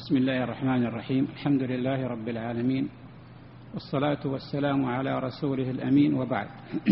بسم الله الرحمن الرحيم. الحمد لله رب العالمين، والصلاة والسلام على رسوله الأمين، وبعد.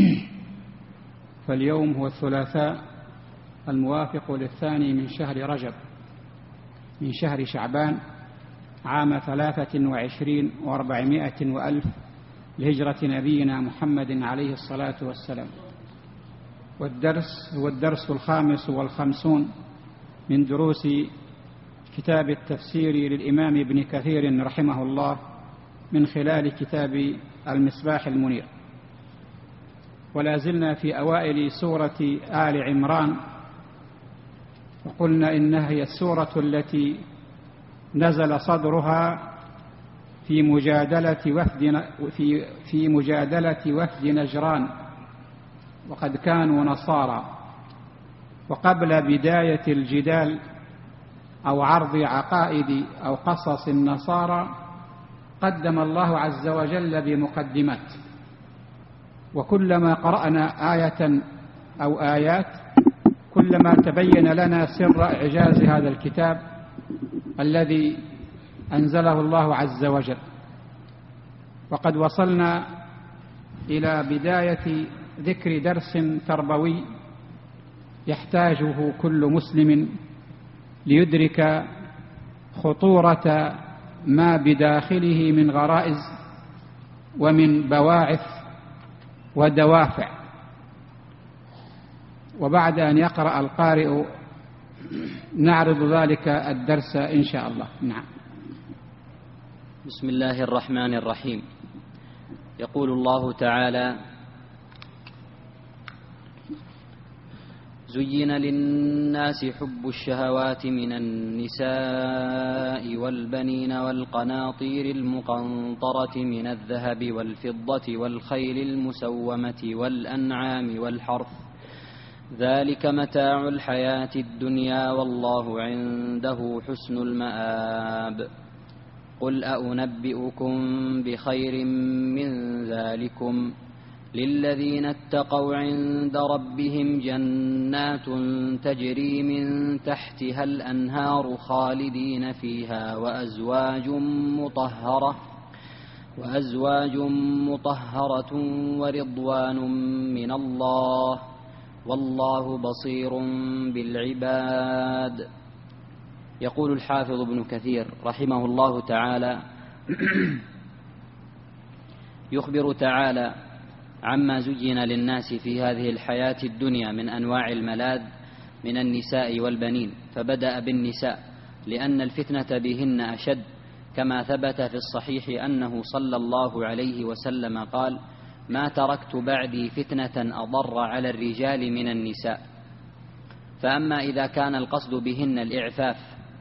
فاليوم هو الثلاثاء الموافق للثاني من شهر رجب من شهر شعبان عام 23 و400 وألف لهجرة نبينا محمد عليه الصلاة والسلام. والدرس هو الدرس 55 من دروس كتاب التفسير للإمام ابن كثير رحمه الله من خلال كتاب المصباح المنير. ولا زلنا في أوائل سورة آل عمران، وقلنا إنها هي السورة التي نزل صدرها في مجادلة وفد نجران، وقد كانوا نصارى. وقبل بداية الجدال أو عرض عقائد أو قصص النصارى قدم الله عز وجل بمقدمات، وكلما قرأنا آية أو آيات كلما تبين لنا سر إعجاز هذا الكتاب الذي أنزله الله عز وجل. وقد وصلنا إلى بداية ذكر درس تربوي يحتاجه كل مسلم ليدرك خطورة ما بداخله من غرائز ومن بواعث ودوافع. وبعد أن يقرأ القارئ نعرض ذلك الدرس إن شاء الله. نعم. بسم الله الرحمن الرحيم. يقول الله تعالى: زين للناس حب الشهوات من النساء والبنين والقناطير المقنطرة من الذهب والفضة والخيل المسومة والأنعام والحرث، ذلك متاع الحياة الدنيا والله عنده حسن المآب. قل أنبئكم بخير من ذلكم للذين اتقوا عند ربهم جنات تجري من تحتها الأنهار خالدين فيها وأزواج مطهرة ورضوان من الله والله بصير بالعباد. يقول الحافظ ابن كثير رحمه الله تعالى: يخبر تعالى عما زين للناس في هذه الحياة الدنيا من أنواع الملاذ من النساء والبنين، فبدأ بالنساء لأن الفتنة بهن أشد، كما ثبت في الصحيح أنه صلى الله عليه وسلم قال: ما تركت بعدي فتنة أضر على الرجال من النساء. فأما إذا كان القصد بهن الإعفاف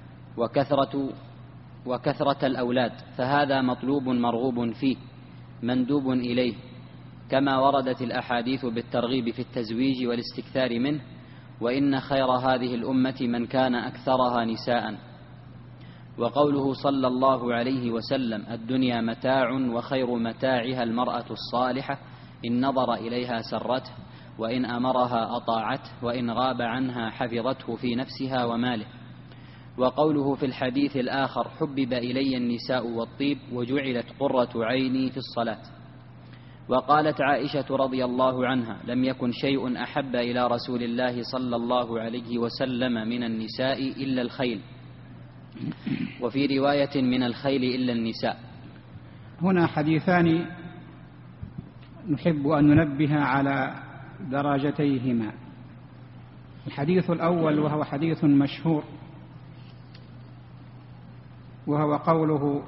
وكثرة الأولاد فهذا مطلوب مرغوب فيه مندوب إليه، كما وردت الأحاديث بالترغيب في التزويج والاستكثار منه، وإن خير هذه الأمة من كان أكثرها نساء. وقوله صلى الله عليه وسلم: الدنيا متاع وخير متاعها المرأة الصالحة، إن نظر إليها سرته، وإن أمرها أطاعته، وإن غاب عنها حفظته في نفسها وماله. وقوله في الحديث الآخر: حبب إلي النساء والطيب وجعلت قرة عيني في الصلاة. وقالت عائشة رضي الله عنها: لم يكن شيء أحب إلى رسول الله صلى الله عليه وسلم من النساء إلا الخيل، وفي رواية من الخيل إلا النساء. هنا حديثان نحب أن ننبه على درجتيهما. الحديث الأول وهو حديث مشهور، وهو قوله: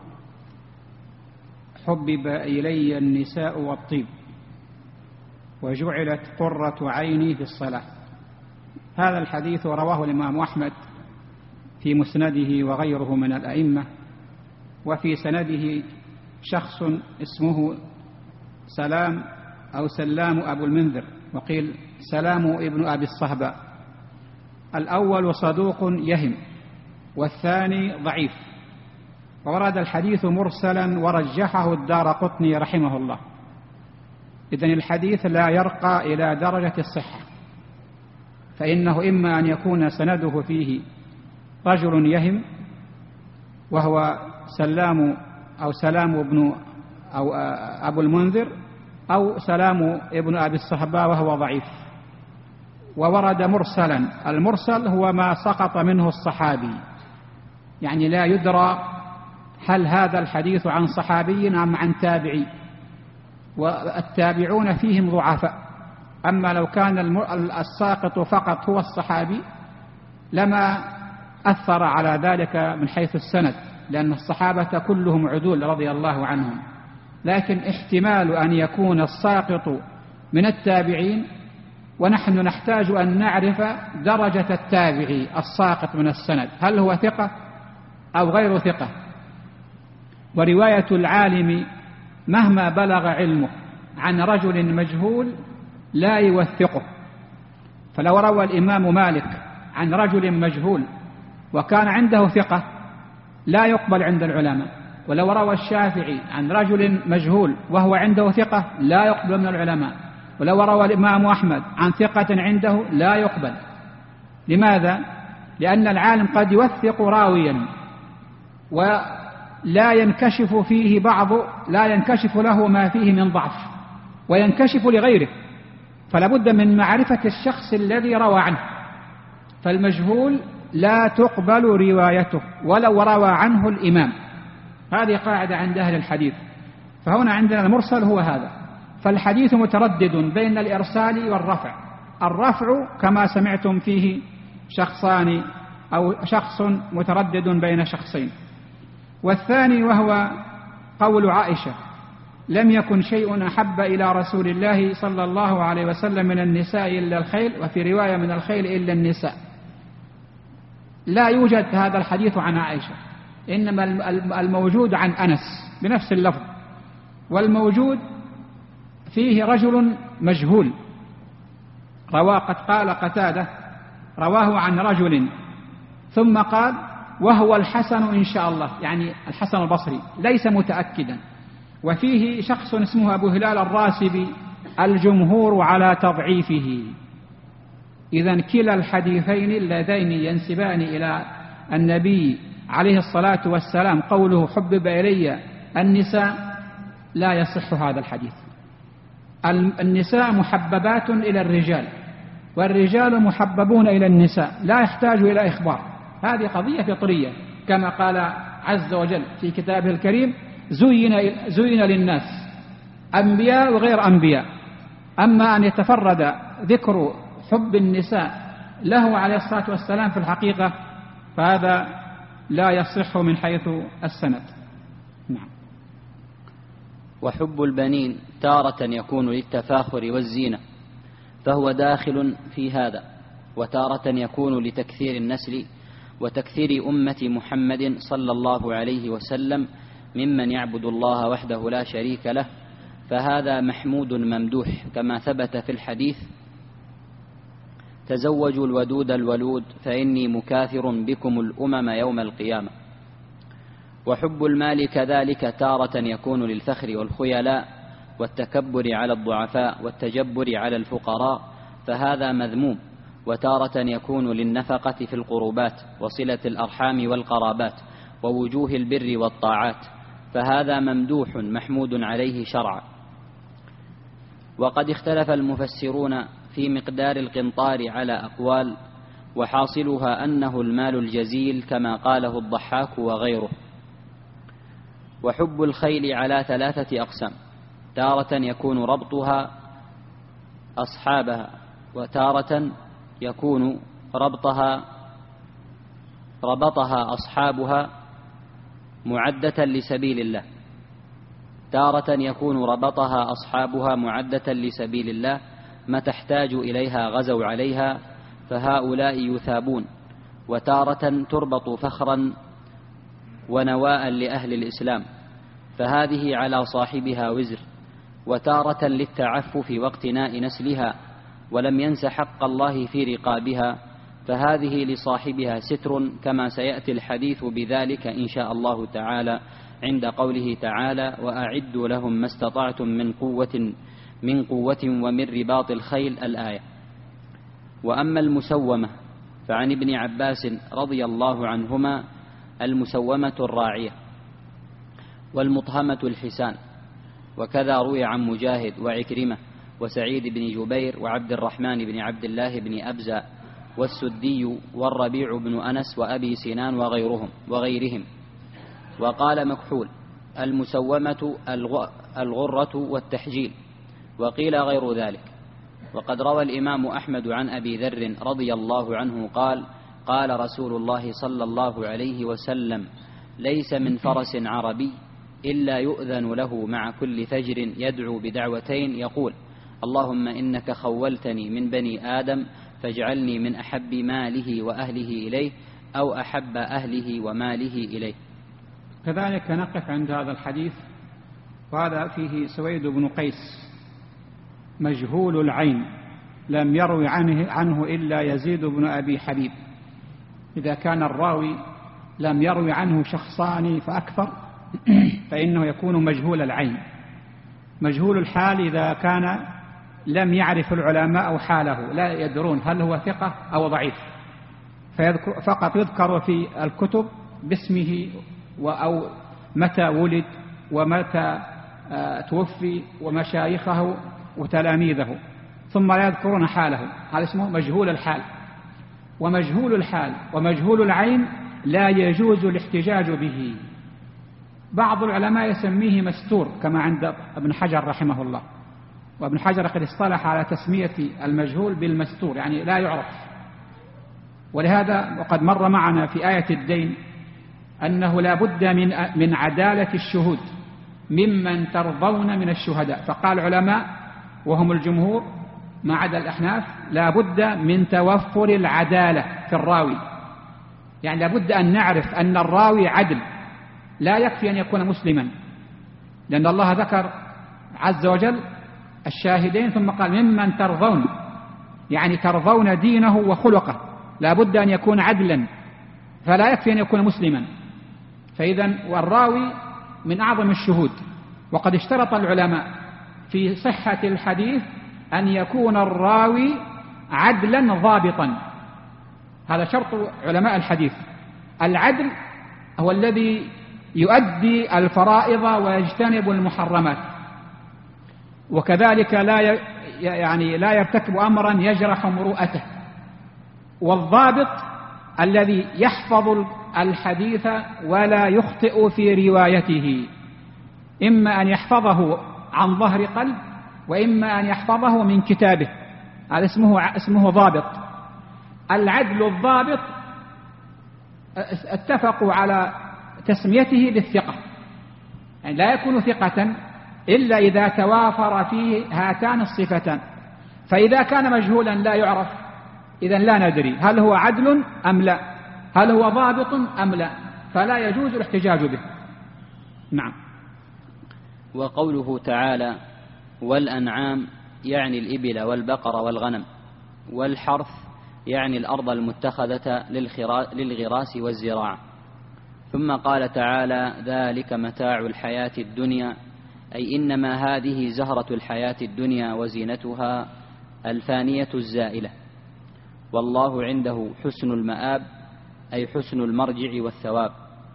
حبب إلي النساء والطيب وجعلت قرة عيني في الصلاة. هذا الحديث رواه الإمام أحمد في مسنده وغيره من الأئمة، وفي سنده شخص اسمه سلام أو سلام أبو المنذر، وقيل سلام ابن أبي الصهباء. الأول صدوق يهم، والثاني ضعيف. وورد الحديث مرسلا ورجحه الدارقطني رحمه الله. إذن الحديث لا يرقى إلى درجة الصحة، فإنه إما أن يكون سنده فيه رجل يهم، وهو سلام ابن أو أبو المنذر، أو سلام ابن أبي الصهباء وهو ضعيف. وورد مرسلا. المرسل هو ما سقط منه الصحابي، يعني لا يدرى هل هذا الحديث عن صحابي أم عن تابعي، والتابعون فيهم ضعفاء. أما لو كان الساقط فقط هو الصحابي لما أثر على ذلك من حيث السند، لأن الصحابة كلهم عدول رضي الله عنهم. لكن احتمال أن يكون الساقط من التابعين، ونحن نحتاج أن نعرف درجة التابعي الساقط من السند، هل هو ثقة أو غير ثقة. ورواية العالم مهما بلغ علمه عن رجل مجهول لا يوثقه. فلو روى الإمام مالك عن رجل مجهول وكان عنده ثقة لا يقبل عند العلماء، ولو روى الشافعي عن رجل مجهول وهو عنده ثقة لا يقبل من العلماء، ولو روى الإمام أحمد عن ثقة عنده لا يقبل. لماذا؟ لأن العالم قد يوثق راويا ولا ينكشف فيه لا ينكشف له ما فيه من ضعف، وينكشف لغيره، فلا بد من معرفة الشخص الذي روى عنه. فالمجهول لا تقبل روايته ولو روى عنه الإمام. هذه قاعدة عند أهل الحديث. فهنا عندنا المرسل هو هذا. فالحديث متردد بين الإرسال والرفع. الرفع كما سمعتم فيه شخصان أو شخص متردد بين شخصين. والثاني وهو قول عائشة: لم يكن شيء أحب إلى رسول الله صلى الله عليه وسلم من النساء إلا الخيل، وفي رواية من الخيل إلا النساء. لا يوجد هذا الحديث عن عائشة، إنما الموجود عن أنس بنفس اللفظ، والموجود فيه رجل مجهول قد قال قتادة رواه عن رجل، ثم قال وهو الحسن إن شاء الله، يعني الحسن البصري ليس متأكدا. وفيه شخص اسمه أبو هلال الراسبي الجمهور على تضعيفه. إذن كلا الحديثين اللذين ينسبان إلى النبي عليه الصلاة والسلام قوله حبب إلي النساء لا يصح هذا الحديث. النساء محببات إلى الرجال، والرجال محببون إلى النساء، لا يحتاج إلى إخبار. هذه قضية فطرية، كما قال عز وجل في كتابه الكريم: زين للناس أنبياء وغير أنبياء. أما أن يتفرد ذكر حب النساء له عليه الصلاة والسلام في الحقيقة فهذا لا يصح من حيث السند. نعم. وحب البنين تارة يكون للتفاخر والزينة فهو داخل في هذا، وتارة يكون لتكثير النسل وتكثير أمة محمد صلى الله عليه وسلم ممن يعبد الله وحده لا شريك له، فهذا محمود ممدوح كما ثبت في الحديث: تزوجوا الودود الولود فإني مكاثر بكم الأمم يوم القيامة. وحب المال كذلك تارة يكون للفخر والخيلاء والتكبر على الضعفاء والتجبر على الفقراء، فهذا مذموم. وتارة يكون للنفقة في القربات وصلة الأرحام والقرابات ووجوه البر والطاعات، فهذا ممدوح محمود عليه شرعا. وقد اختلف المفسرون في مقدار القنطار على أقوال، وحاصلها أنه المال الجزيل كما قاله الضحاك وغيره. وحب الخيل على 3 أقسام: تارة يكون ربطها أصحابها، وتارة يكون ربطها أصحابها معدة لسبيل الله. تارة يكون ربطها أصحابها معدة لسبيل الله، ما تحتاج إليها غزوا عليها فهؤلاء يثابون. وتارة تربط فخرا ونواء لأهل الإسلام، فهذه على صاحبها وزر. وتارة للتعفف واقتناء نسلها ولم ينس حق الله في رقابها، فهذه لصاحبها ستر، كما سيأتي الحديث بذلك إن شاء الله تعالى عند قوله تعالى: وأعدوا لهم ما استطعتم من قوة ومن رباط الخيل، الآية. وأما المسومة فعن ابن عباس رضي الله عنهما المسومة الراعية، والمطهمة الحسان. وكذا روي عن مجاهد وعكرمة وسعيد بن جبير وعبد الرحمن بن عبد الله بن أبزة والسدي والربيع بن أنس وأبي سنان وغيرهم. وقال مكحول: المسومة الغرة والتحجيل، وقيل غير ذلك. وقد روى الإمام أحمد عن أبي ذر رضي الله عنه قال: قال رسول الله صلى الله عليه وسلم: ليس من فرس عربي إلا يؤذن له مع كل فجر يدعو بدعوتين يقول: اللهم إنك خولتني من بني آدم فاجعلني من أحب ماله وأهله إليه، أو أحب أهله وماله إليه. كذلك نقف عند هذا الحديث، وهذا فيه سويد بن قيس مجهول العين، لم يروي عنه إلا يزيد بن أبي حبيب. إذا كان الراوي لم يروي عنه شخصان فأكثر فإنه يكون مجهول العين. مجهول الحال إذا كان لم يعرف العلماء حاله، لا يدرون هل هو ثقة أو ضعيف، فقط يذكر في الكتب باسمه أو متى ولد ومتى توفي ومشايخه وتلاميذه، ثم لا يذكرون حاله. هذا اسمه مجهول الحال. ومجهول الحال ومجهول العين لا يجوز الاحتجاج به. بعض العلماء يسميه مستور كما عند ابن حجر رحمه الله، وابن حجر قد اصطلح على تسمية المجهول بالمستور، يعني لا يعرف. ولهذا وقد مر معنا في آية الدين أنه لا بد من عدالة الشهود ممن ترضون من الشهداء، فقال العلماء وهم الجمهور ما عدا الأحناف: لا بد من توفر العدالة في الراوي، يعني لا بد أن نعرف أن الراوي عدل، لا يكفي أن يكون مسلما، لأن الله ذكر عز وجل الشاهدين ثم قال ممن ترضون، يعني ترضون دينه وخلقه، لا بد أن يكون عدلا، فلا يكفي أن يكون مسلما. فإذا والراوي من أعظم الشهود. وقد اشترط العلماء في صحة الحديث أن يكون الراوي عدلا ضابطا، هذا شرط علماء الحديث. العدل هو الذي يؤدي الفرائض ويجتنب المحرمات، وكذلك لا يرتكب أمرا يجرح مروءته. والضابط الذي يحفظ الحديث ولا يخطئ في روايته، إما أن يحفظه عن ظهر قلب وإما أن يحفظه من كتابه، هذا اسمه ضابط. العدل الضابط اتفقوا على تسميته بالثقة، يعني لا يكون ثقة إلا إذا توافر فيه هاتان الصفتان. فإذا كان مجهولا لا يعرف، إذن لا ندري هل هو عدل أم لا، هل هو ضابط أم لا، فلا يجوز الاحتجاج به. نعم. وقوله تعالى: والأنعام يعني الإبل والبقر والغنم، والحرث يعني الأرض المتخذة للغراس والزراعة. ثم قال تعالى: ذلك متاع الحياة الدنيا، أي إنما هذه زهرة الحياة الدنيا وزينتها الفانية الزائلة، والله عنده حسن المآب، أي حسن المرجع والثواب.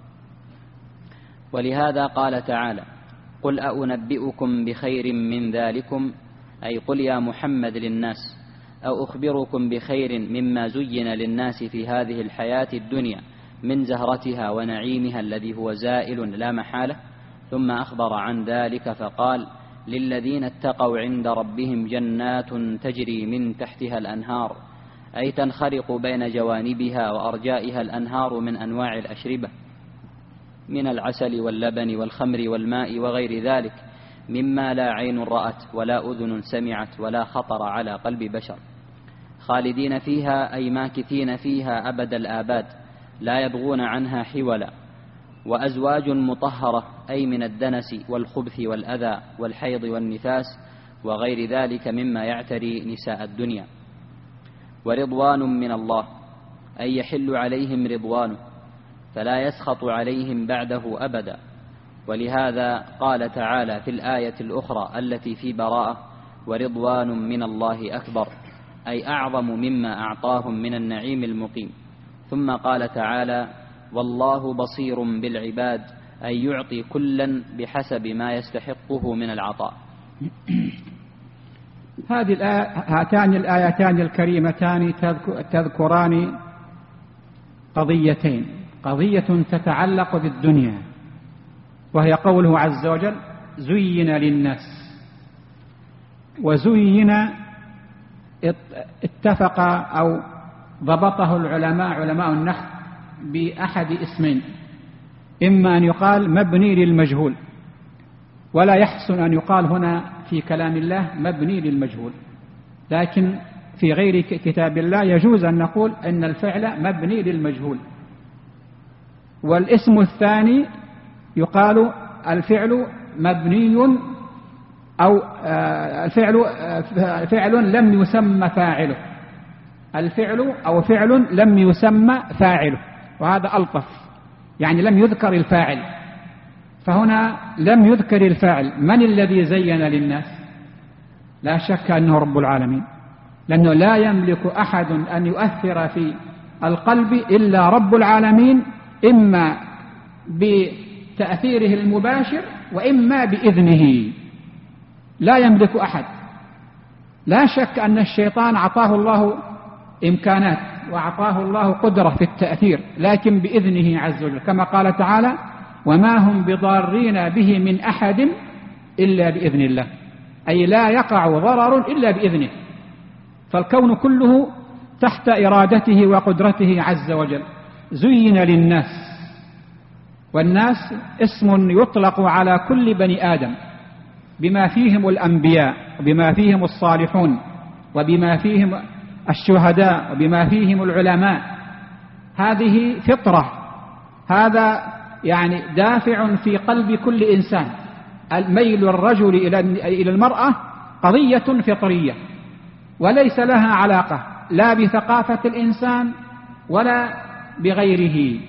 ولهذا قال تعالى: قل أنبئكم بخير من ذلكم، أي قل يا محمد للناس: أو أخبركم بخير مما زين للناس في هذه الحياة الدنيا من زهرتها ونعيمها الذي هو زائل لا محالة. ثم أخبر عن ذلك فقال: للذين اتقوا عند ربهم جنات تجري من تحتها الأنهار، أي تنخرق بين جوانبها وأرجائها الأنهار من أنواع الأشربة، من العسل واللبن والخمر والماء وغير ذلك، مما لا عين رأت ولا أذن سمعت ولا خطر على قلب بشر، خالدين فيها أي ماكثين فيها أبد الآباد، لا يبغون عنها حولا. وأزواج مطهرة، أي من الدنس والخبث والأذى والحيض والنفاس وغير ذلك مما يعتري نساء الدنيا. ورضوان من الله، أي يحل عليهم رضوانه، فلا يسخط عليهم بعده أبدا. ولهذا قال تعالى في الآية الأخرى التي في براءة: ورضوان من الله أكبر، أي أعظم مما أعطاهم من النعيم المقيم. ثم قال تعالى: والله بصير بالعباد أن يعطي كلا بحسب ما يستحقه من العطاء. هاتان الآيتان الكريمتان تذكران قضيتين: قضية تتعلق بالدنيا وهي قوله عز وجل: زين للناس. وزين اتفق أو ضبطه العلماء، علماء النحو، بأحد اسمين: إما أن يقال مبني للمجهول، ولا يحسن أن يقال هنا في كلام الله مبني للمجهول، لكن في غير كتاب الله يجوز أن نقول أن الفعل مبني للمجهول. والاسم الثاني يقال الفعل مبني أو فعل لم يسمى فاعله، الفعل أو فعل لم يسمى فاعله، وهذا ألطف، يعني لم يذكر الفاعل. فهنا لم يذكر الفاعل. من الذي زين للناس؟ لا شك أنه رب العالمين، لأنه لا يملك أحد أن يؤثر في القلب إلا رب العالمين، إما بتأثيره المباشر وإما بإذنه، لا يملك أحد. لا شك أن الشيطان أعطاه الله إمكانات وأعطاه الله قدرة في التأثير، لكن بإذنه عز وجل، كما قال تعالى: وما هم بضارين به من أحد إلا بإذن الله، أي لا يقع ضرر إلا بإذنه. فالكون كله تحت إرادته وقدرته عز وجل. زين للناس، والناس اسم يطلق على كل بني آدم، بما فيهم الأنبياء، وبما فيهم الصالحون، وبما فيهم الشهداء، وبما فيهم العلماء. هذه فطرة، هذا يعني دافع في قلب كل إنسان. الميل الرجل إلى المرأة قضية فطرية، وليس لها علاقة لا بثقافة الإنسان ولا بغيره.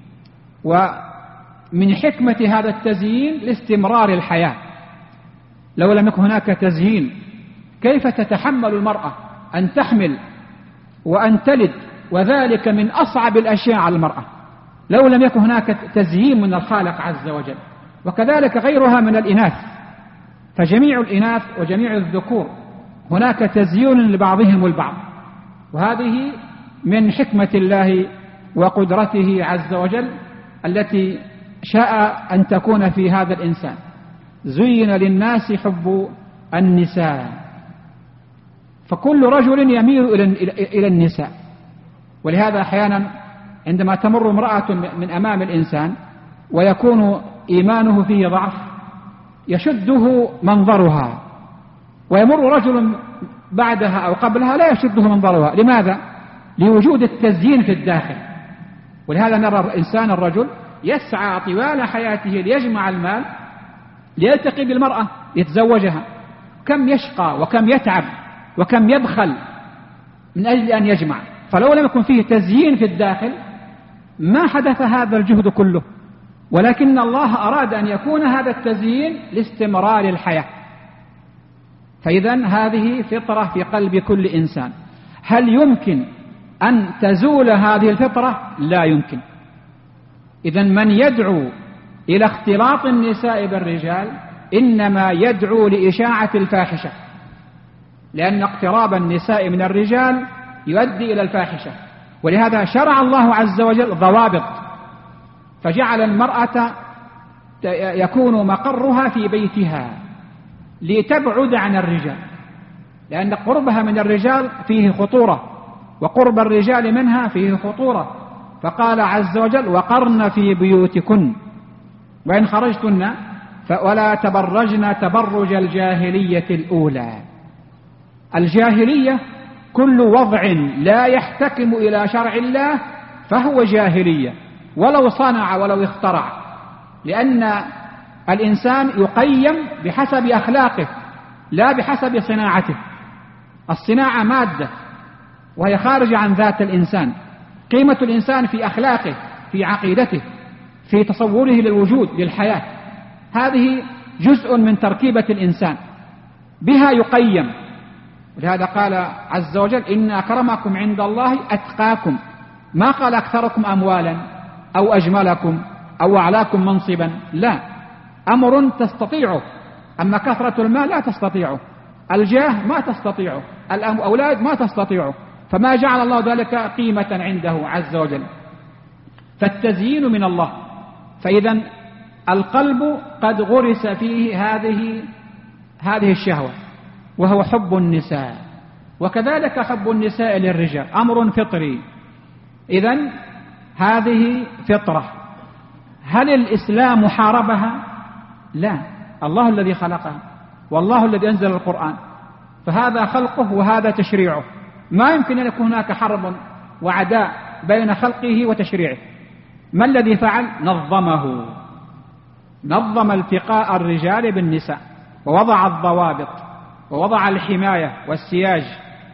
ومن حكمة هذا التزيين لاستمرار الحياة. لو لم يكن هناك تزيين كيف تتحمل المرأة أن تحمل وأن تلد، وذلك من أصعب الأشياء على المرأة، لو لم يكن هناك تزيين من الخالق عز وجل. وكذلك غيرها من الإناث، فجميع الإناث وجميع الذكور هناك تزيين لبعضهم البعض، وهذه من حكمة الله وقدرته عز وجل التي شاء أن تكون في هذا الإنسان. زين للناس حب النساء، فكل رجل يميل إلى النساء. ولهذا أحيانا عندما تمر امرأة من أمام الإنسان ويكون إيمانه فيه ضعف يشده منظرها، ويمر رجل بعدها أو قبلها لا يشده منظرها. لماذا؟ لوجود التزيين في الداخل. ولهذا نرى الإنسان الرجل يسعى طوال حياته ليجمع المال ليلتقي بالمرأة يتزوجها، كم يشقى وكم يتعب وكم يبخل من أجل أن يجمع. فلو لم يكن فيه تزيين في الداخل ما حدث هذا الجهد كله، ولكن الله أراد أن يكون هذا التزيين لاستمرار الحياة. فإذن هذه فطرة في قلب كل إنسان. هل يمكن أن تزول هذه الفطرة؟ لا يمكن. إذن من يدعو إلى اختلاط النساء بالرجال إنما يدعو لإشاعة الفاحشة، لأن اقتراب النساء من الرجال يؤدي إلى الفاحشة. ولهذا شرع الله عز وجل ضوابط، فجعل المرأة يكون مقرها في بيتها لتبعد عن الرجال، لأن قربها من الرجال فيه خطورة، وقرب الرجال منها فيه خطورة. فقال عز وجل: وقرن في بيوتكن وإن خرجتن ولا تبرجن تبرج الجاهلية الأولى. الجاهلية كل وضع لا يحتكم إلى شرع الله فهو جاهلية، ولو صنع ولو اخترع، لأن الإنسان يقيم بحسب أخلاقه لا بحسب صناعته. الصناعة مادة وهي خارجة عن ذات الإنسان. قيمة الإنسان في أخلاقه، في عقيدته، في تصوره للوجود للحياة. هذه جزء من تركيبة الإنسان، بها يقيم. ولهذا قال عز وجل: إن أكرمكم عند الله أتقاكم. ما قال أكثركم أموالا أو أجملكم أو أعلاكم منصبا، لا، أمر تستطيعه. أما كثرة المال لا تستطيعه، الجاه ما تستطيعه، الأولاد ما تستطيعه، فما جعل الله ذلك قيمة عنده عز وجل. فالتزيين من الله. فإذا القلب قد غرس فيه هذه الشهوة، وهو حب النساء، وكذلك حب النساء للرجال أمر فطري. إذن هذه فطرة. هل الإسلام حاربها؟ لا، الله الذي خلقها، والله الذي أنزل القرآن، فهذا خلقه وهذا تشريعه، ما يمكن أن يكون هناك حرب وعداء بين خلقه وتشريعه. ما الذي فعل؟ نظم التقاء الرجال بالنساء، ووضع الضوابط، ووضع الحماية والسياج،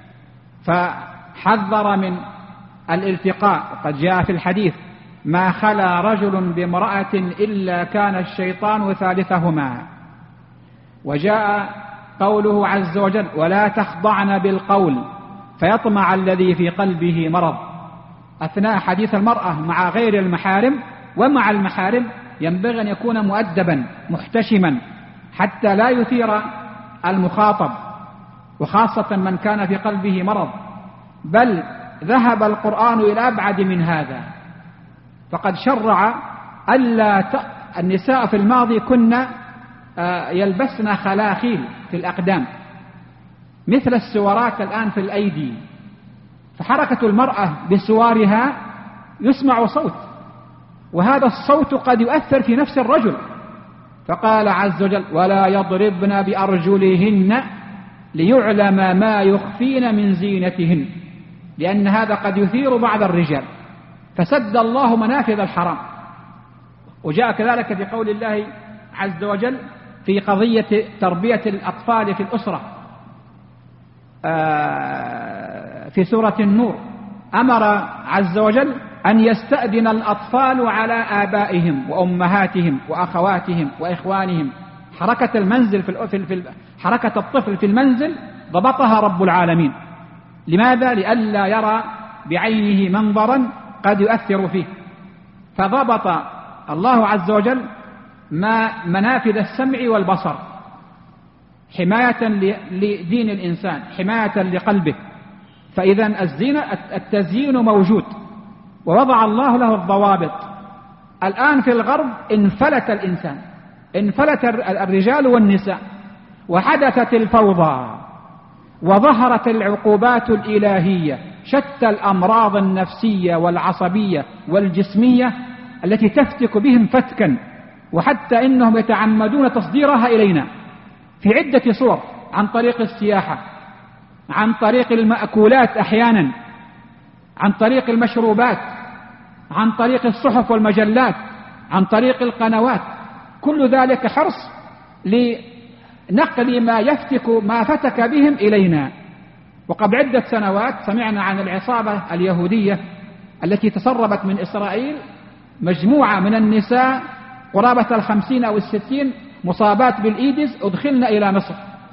فحذر من الالتقاء. قد جاء في الحديث: ما خلا رجل بامرأة إلا كان الشيطان ثالثهما. وجاء قوله عز وجل: ولا تخضعن بالقول فيطمع الذي في قلبه مرض. أثناء حديث المرأة مع غير المحارم ومع المحارم ينبغي أن يكون مؤدبا محتشما حتى لا يثير المخاطب، وخاصة من كان في قلبه مرض. بل ذهب القرآن إلى أبعد من هذا، فقد شرع ألا النساء في الماضي كن يلبسن خلاخيل في الأقدام مثل السوارات الآن في الأيدي، فحركة المرأة بسوارها يسمع صوت، وهذا الصوت قد يؤثر في نفس الرجل. فقال عز وجل: ولا يضربن بأرجلهن ليعلم ما يخفين من زينتهن، لأن هذا قد يثير بعض الرجال، فسد الله منافذ الحرام. وجاء كذلك في قول الله عز وجل في قضية تربية الأطفال في الأسرة في سورة النور: أمر عز وجل أن يستأذن الأطفال على آبائهم وأمهاتهم وأخواتهم وإخوانهم. حركة المنزل حركة الطفل في المنزل ضبطها رب العالمين. لماذا؟ لئلا يرى بعينه منظرا قد يؤثر فيه، فضبط الله عز وجل منافذ السمع والبصر حماية لدين الإنسان، حماية لقلبه. فإذا التزيين موجود، ووضع الله له الضوابط. الآن في الغرب انفلت الإنسان، انفلت الرجال والنساء، وحدثت الفوضى، وظهرت العقوبات الإلهية، شتى الأمراض النفسية والعصبية والجسمية التي تفتك بهم فتكا، وحتى إنهم يتعمدون تصديرها إلينا في عدة صور، عن طريق السياحة، عن طريق المأكولات أحيانا، عن طريق المشروبات، عن طريق الصحف والمجلات، عن طريق القنوات. كل ذلك حرص لنقل ما فتك بهم إلينا. وقبل عدة سنوات سمعنا عن العصابة اليهودية التي تسربت من إسرائيل، مجموعة من النساء قرابة 50 أو 60 مصابات بالإيدز أدخلن إلى مصر.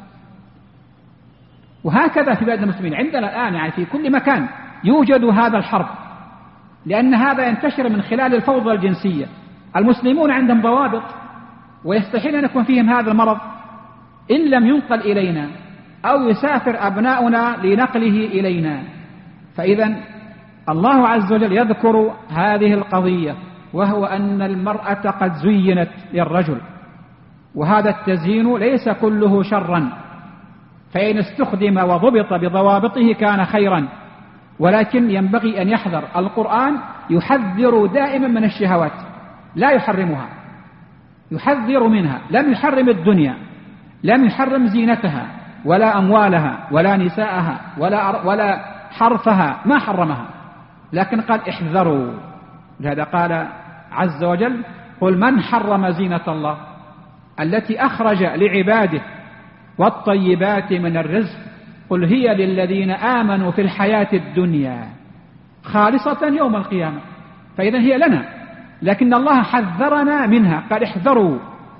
وهكذا في بلاد المسلمين عندنا الآن، يعني في كل مكان يوجد هذا الحرب، لأن هذا ينتشر من خلال الفوضى الجنسية. المسلمون عندهم ضوابط، ويستحيل أن يكون فيهم هذا المرض إن لم ينقل إلينا أو يسافر أبناؤنا لنقله إلينا. فإذا الله عز وجل يذكر هذه القضية، وهو أن المرأة قد زينت للرجل، وهذا التزيين ليس كله شرا، فإن استخدم وضبط بضوابطه كان خيرا، ولكن ينبغي أن يحذر. القرآن يحذر دائما من الشهوات، لا يحرمها، يحذر منها. لم يحرم الدنيا، لم يحرم زينتها ولا أموالها ولا نساءها ولا حرثها، ما حرمها، لكن قال احذروا. لهذا قال عز وجل: قل من حرم زينة الله التي أخرج لعباده والطيبات من الرزق قل هي للذين آمنوا في الحياة الدنيا خالصة يوم القيامة. فإذا هي لنا، لكن الله حذرنا منها، قال احذروا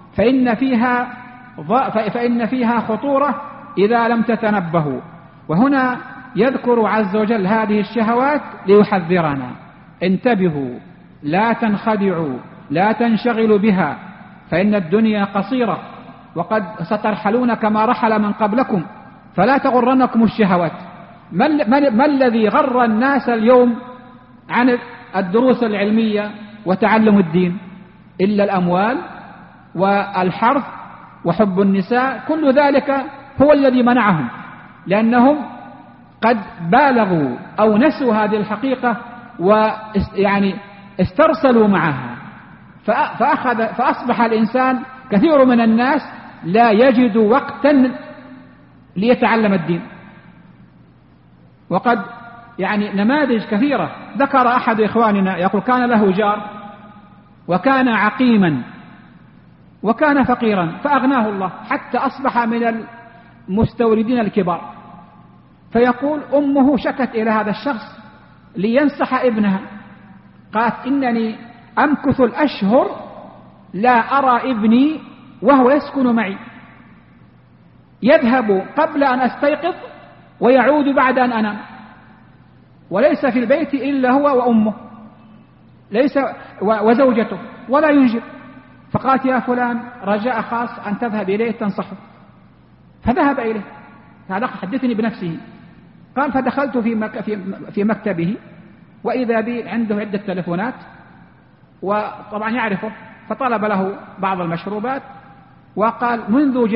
فإن فيها خطورة إذا لم تتنبهوا. وهنا يذكر عز وجل هذه الشهوات ليحذرنا: انتبهوا لا تنخدعوا، لا تنشغلوا بها، فإن الدنيا قصيرة وقد سترحلون كما رحل من قبلكم، فلا تغرنكم الشهوات. ما الذي غر الناس اليوم عن الدروس العلمية وتعلم الدين إلا الأموال والحرث وحب النساء؟ كل ذلك هو الذي منعهم، لأنهم قد بالغوا أو نسوا هذه الحقيقة ويعني استرسلوا معها، فأصبح الإنسان كثير من الناس لا يجد وقتا ليتعلم الدين. وقد يعني نماذج كثيرة ذكر أحد إخواننا يقول كان له جار وكان عقيما وكان فقيرا فأغناه الله حتى أصبح من المستوردين الكبار، فيقول أمه شكت إلى هذا الشخص لينصح ابنها، قالت إنني أمكث الأشهر لا أرى ابني وهو يسكن معي، يذهب قبل أن أستيقظ ويعود بعد أن أنام، وليس في البيت إلا هو وأمه ليس وزوجته ولا ينجب. فقالت يا فلان رجاء خاص أن تذهب إليه تنصحه، فذهب إليه. هذا حدثني بنفسه، قال فدخلت في مكتبه وإذا بي عنده عدة تلفونات وطبعا يعرفه، فطلب له بعض المشروبات وقال منذ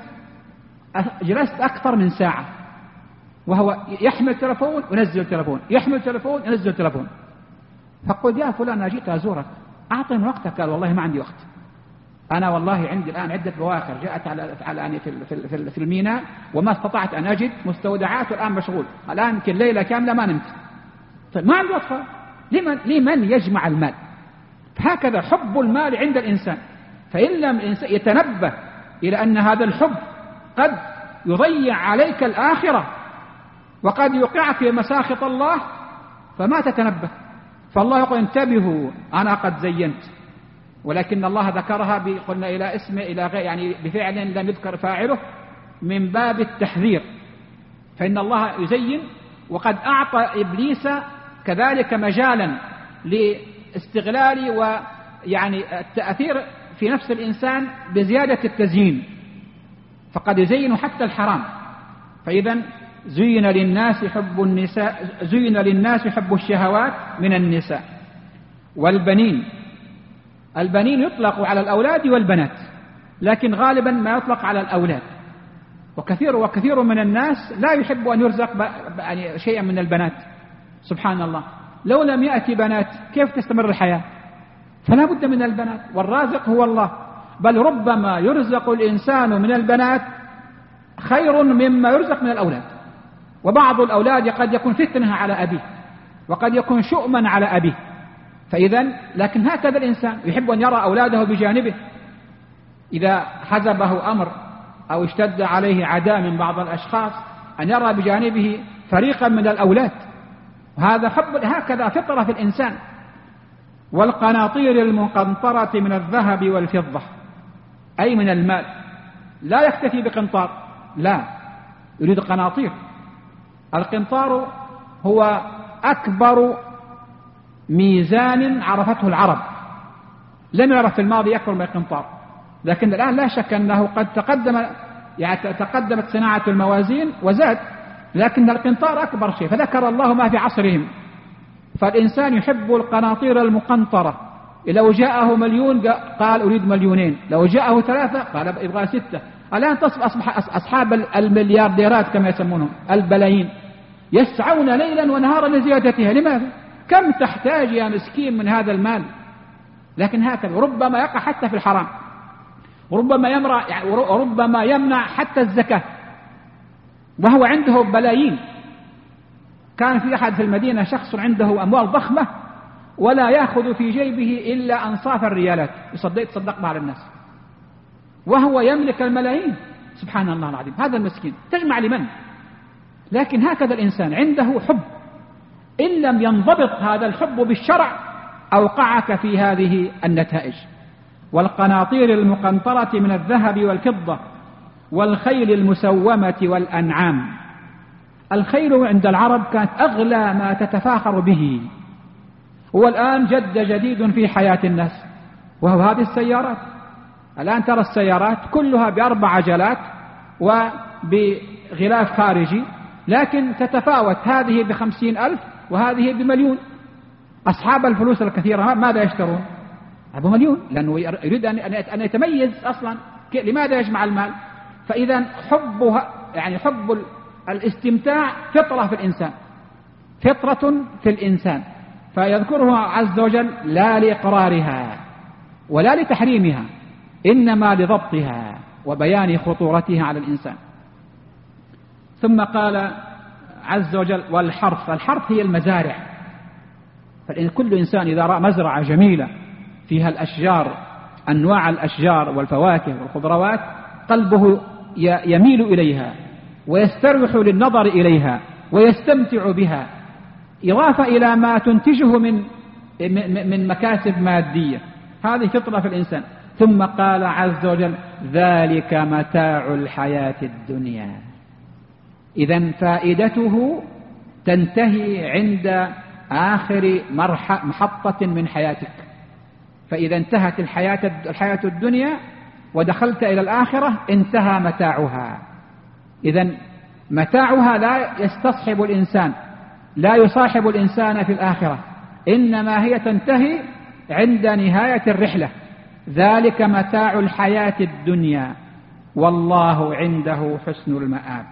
جلست أكثر من ساعة وهو يحمل تلفون ونزل تلفون، يحمل تلفون ينزل تلفون. فقلت يا فلان أنا جئت أزورك أعطني وقتك. قال والله ما عندي وقت، أنا والله عندي الآن عدة بواخر جاءت على في الميناء وما استطعت أن أجد مستودعات والآن مشغول، الآن يمكن ليلة كاملة ما نمت. طيب ما عندي وقت. لمن يجمع المال؟ هكذا حب المال عند الإنسان، فإن لم الإنسان يتنبه إلى أن هذا الحب قد يضيع عليك الآخرة وقد يوقعك في مساخط الله فما تتنبه. فالله يقول انتبهوا أنا قد زينت، ولكن الله ذكرها قلنا إلى اسمه إلى غير يعني بفعل لم يذكر فاعله من باب التحذير، فإن الله يزين وقد أعطى إبليس كذلك مجالا لاستغلال ويعني التأثير في نفس الإنسان بزيادة التزيين، فقد يزين حتى الحرام. فإذا زين للناس حب الشهوات من النساء والبنين. البنين يطلق على الأولاد والبنات، لكن غالبا ما يطلق على الأولاد، وكثير من الناس لا يحب أن يرزق يعني شيئا من البنات. سبحان الله، لو لم يأتي بنات كيف تستمر الحياة؟ فلا بد من البنات، والرازق هو الله. بل ربما يرزق الإنسان من البنات خير مما يرزق من الأولاد، وبعض الأولاد قد يكون فتنة على أبيه وقد يكون شؤما على أبيه. فإذا لكن هكذا الإنسان يحب أن يرى أولاده بجانبه، إذا حزبه أمر أو اشتد عليه عداء من بعض الأشخاص أن يرى بجانبه فريقا من الأولاد، وهذا حب، هكذا فطرة في الإنسان. والقناطير المقنطرة من الذهب والفضة، أي من المال، لا يكتفي بقنطار، لا يريد قناطير. القنطار هو أكبر ميزان عرفته العرب، لم يعرف في الماضي أكبر من القنطار، لكن الآن لا شك أنه قد تقدمت صناعة الموازين وزاد، لكن القنطار أكبر شيء، فذكر الله ما في عصرهم. فالإنسان يحب القناطير المقنطرة، لو جاءه 1,000,000 قال أريد 2,000,000، لو جاءه 3 قال يبغى 6. الآن أصبح أصحاب المليارديرات كما يسمونهم البلايين يسعون ليلا ونهارا لزيادتها. لماذا؟ كم تحتاج يا مسكين من هذا المال؟ لكن هكذا ربما يقع حتى في الحرام، وربما يمنع حتى الزكاة وهو عنده بلايين. كان في أحد في المدينة شخص عنده أموال ضخمة ولا يأخذ في جيبه إلا أنصاف الريالات يتصدق بها على الناس، وهو يملك الملايين. سبحان الله العظيم، هذا المسكين تجمع لمن؟ لكن هكذا الإنسان عنده حب، إن لم ينضبط هذا الحب بالشرع أوقعك في هذه النتائج. والقناطير المقنطرة من الذهب والفضة والخيل المسومة والأنعام. الخيل عند العرب كانت أغلى ما تتفاخر به، هو الآن جد جديد في حياة الناس، وهو هذه السيارات. الآن ترى السيارات كلها ب4 عجلات وبغلاف خارجي، لكن تتفاوت، هذه ب50,000 وهذه ب1,000,000. أصحاب الفلوس الكثيرة ماذا يشترون؟ أبو 1,000,000، لأنه يريد أن يتميز أصلا. لماذا يجمع المال؟ فإذا حب الاستمتاع فطرة في الإنسان، فطرة في الإنسان. فيذكرها عز وجل لا لإقرارها ولا لتحريمها، إنما لضبطها وبيان خطورتها على الإنسان. ثم قال عز وجل والحرث. الحرث هي المزارع. فإن كل إنسان إذا رأى مزرعة جميلة فيها الأشجار، أنواع الأشجار والفواكه والخضروات، قلبه يميل إليها ويستريح للنظر إليها ويستمتع بها، إضافة إلى ما تنتجه من مكاسب مادية. هذه فطرة في الإنسان. ثم قال عز وجل ذلك متاع الحياة الدنيا. إذن فائدته تنتهي عند آخر محطة من حياتك. فإذا انتهت الحياة الدنيا ودخلت إلى الآخرة انتهى متاعها. إذن متاعها لا يستصحب الإنسان، لا يصاحب الإنسان في الآخرة، إنما هي تنتهي عند نهاية الرحلة. ذلك متاع الحياة الدنيا والله عنده حسن المآب.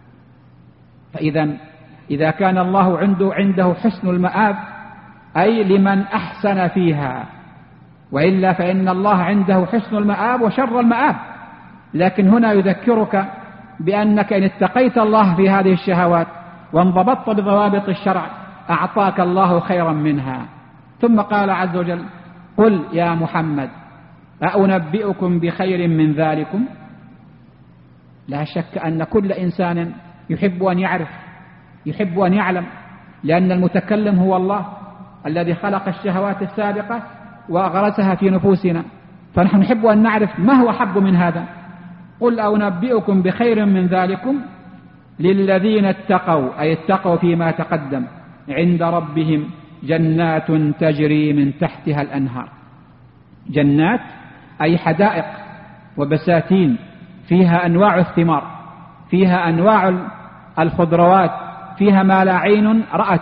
إذا كان الله عنده حسن المآب أي لمن أحسن فيها، وإلا فإن الله عنده حسن المآب وشر المآب. لكن هنا يذكرك بأنك إن اتقيت الله في هذه الشهوات وانضبطت بضوابط الشرع أعطاك الله خيرا منها. ثم قال عز وجل قل يا محمد أأنبئكم بخير من ذلكم. لا شك أن كل إنسان يحب أن يعرف، يحب أن يعلم، لأن المتكلم هو الله الذي خلق الشهوات السابقة وأغرسها في نفوسنا، فنحن نحب أن نعرف ما هو حب من هذا. قل أنبئكم بخير من ذلكم للذين اتقوا، أي اتقوا فيما تقدم، عند ربهم جنات تجري من تحتها الأنهار. جنات أي حدائق وبساتين فيها أنواع الثمار، فيها أنواع الخضروات، فيها ما لا عين رأت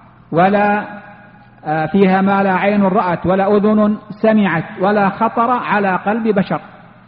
فيها ما لا عين رأت ولا أذن سمعت ولا خطر على قلب بشر.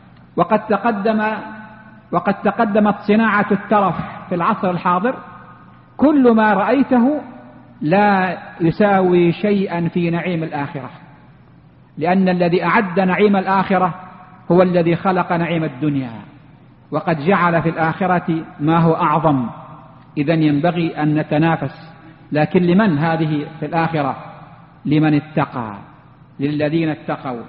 وقد تقدمت صناعة الترف في العصر الحاضر. كل ما رأيته لا يساوي شيئا في نعيم الآخرة، لأن الذي أعد نعيم الآخرة هو الذي خلق نعيم الدنيا، وقد جعل في الآخرة ما هو أعظم. إذن ينبغي أن نتنافس، لكن لمن هذه في الآخرة؟ لمن اتقى، للذين اتقوا.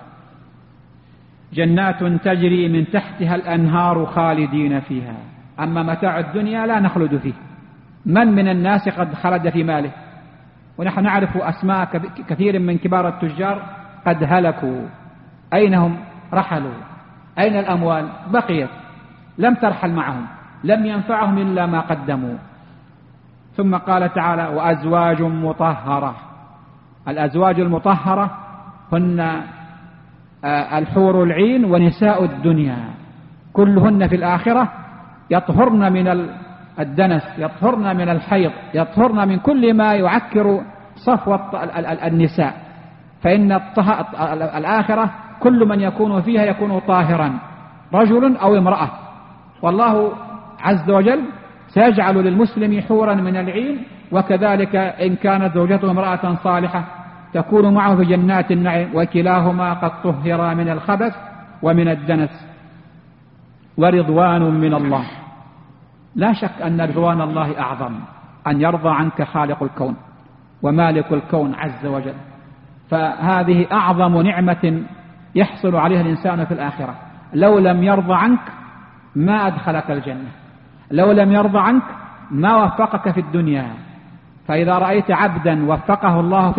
جنات تجري من تحتها الأنهار خالدين فيها. أما متاع الدنيا لا نخلد فيه. من الناس قد خلد في ماله؟ ونحن نعرف أسماء كثير من كبار التجار قد هلكوا. أين هم؟ رحلوا. أين الأموال؟ بقيت، لم ترحل معهم، لم ينفعهم إلا ما قدموا. ثم قال تعالى وأزواج مطهرة. الأزواج المطهرة هن الحور العين ونساء الدنيا، كلهن في الآخرة يطهرن من الدنس، يطهرن من الحيض، يطهرن من كل ما يعكر صفوة النساء. فإن الآخرة كل من يكون فيها يكون طاهرا، رجل أو امرأة. والله عز وجل سيجعل للمسلم حورا من العين، وكذلك إن كانت زوجته امرأة صالحة تكون معه في جنات النعيم، وكلاهما قد طهرا من الخبث ومن الدنس. ورضوان من الله. لا شك أن رضوان الله أعظم، أن يرضى عنك خالق الكون ومالك الكون عز وجل. فهذه أعظم نعمة يحصل عليها الإنسان في الآخرة. لو لم يرضى عنك ما أدخلك الجنة، لو لم يرضى عنك ما وفقك في الدنيا. فإذا رأيت عبدا وفقه الله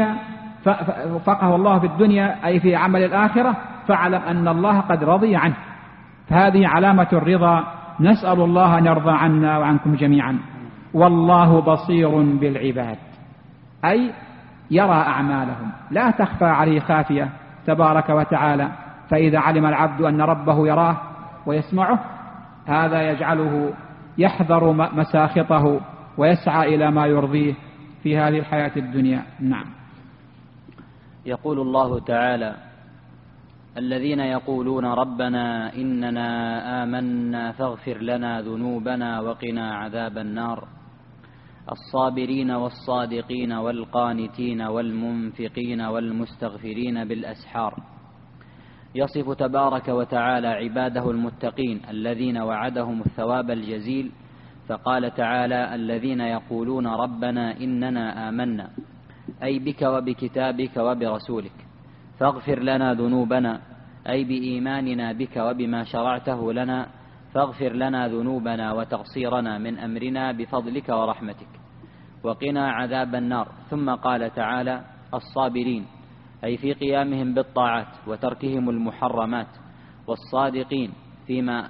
في الدنيا أي في عمل الآخرة، فاعلم أن الله قد رضي عنه. فهذه علامة الرضا. نسأل الله أن يرضى عنا وعنكم جميعا. والله بصير بالعباد، أي يرى أعمالهم لا تخفى عليه خافية تبارك وتعالى. فإذا علم العبد أن ربه يراه ويسمعه هذا يجعله يحذر مساخطه ويسعى إلى ما يرضيه في هذه الحياة الدنيا. نعم. يقول الله تعالى: الذين يقولون ربنا إننا آمنا فاغفر لنا ذنوبنا وقنا عذاب النار، الصابرين والصادقين والقانتين والمنفقين والمستغفرين بالأسحار. يصف تبارك وتعالى عباده المتقين الذين وعدهم الثواب الجزيل، فقال تعالى: الذين يقولون ربنا إننا آمنا، أي بك وبكتابك وبرسولك، فاغفر لنا ذنوبنا، أي بإيماننا بك وبما شرعته لنا، فاغفر لنا ذنوبنا وتقصيرنا من أمرنا بفضلك ورحمتك، وقنا عذاب النار. ثم قال تعالى: الصابرين، أي في قيامهم بالطاعات وتركهم المحرمات، والصادقين فيما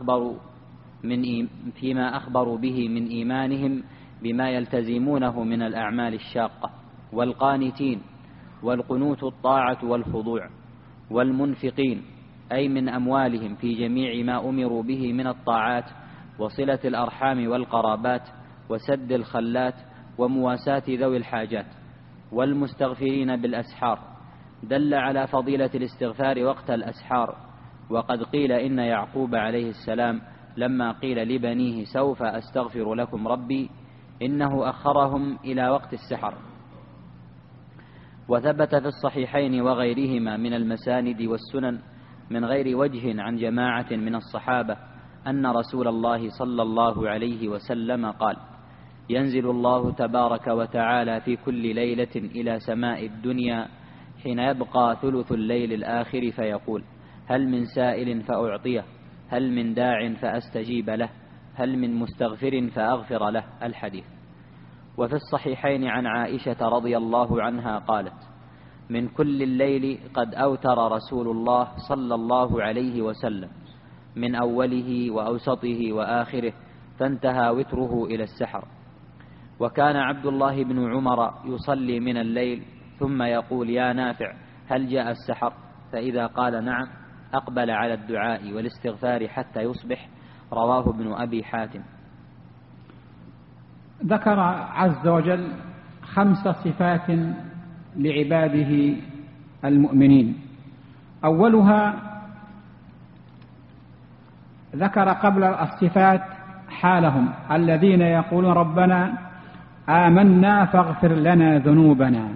أخبروا به من إيمانهم بما يلتزمونه من الأعمال الشاقة، والقانتين، والقنوت الطاعة والخضوع، والمنفقين، أي من أموالهم في جميع ما أمروا به من الطاعات وصلة الأرحام والقرابات وسد الخلات ومواساة ذوي الحاجات، والمستغفرين بالأسحار. دل على فضيلة الاستغفار وقت الأسحار. وقد قيل إن يعقوب عليه السلام لما قيل لبنيه سوف أستغفر لكم ربي إنه أخرهم إلى وقت السحر. وثبت في الصحيحين وغيرهما من المساند والسنن من غير وجه عن جماعة من الصحابة أن رسول الله صلى الله عليه وسلم قال: ينزل الله تبارك وتعالى في كل ليلة إلى سماء الدنيا حين يبقى ثلث الليل الآخر فيقول: هل من سائل فأعطيه، هل من داع فأستجيب له، هل من مستغفر فأغفر له. الحديث. وفي الصحيحين عن عائشة رضي الله عنها قالت: من كل الليل قد أوتر رسول الله صلى الله عليه وسلم من أوله وأوسطه وآخره، فانتهى وتره إلى السحر. وكان عبد الله بن عمر يصلي من الليل ثم يقول: يا نافع هل جاء السحر؟ فإذا قال نعم أقبل على الدعاء والاستغفار حتى يصبح. رواه ابن أبي حاتم. ذكر عز وجل 5 صفات لعباده المؤمنين. أولها ذكر قبل الصفات حالهم: الذين يقولون ربنا آمنا فاغفر لنا ذنوبنا.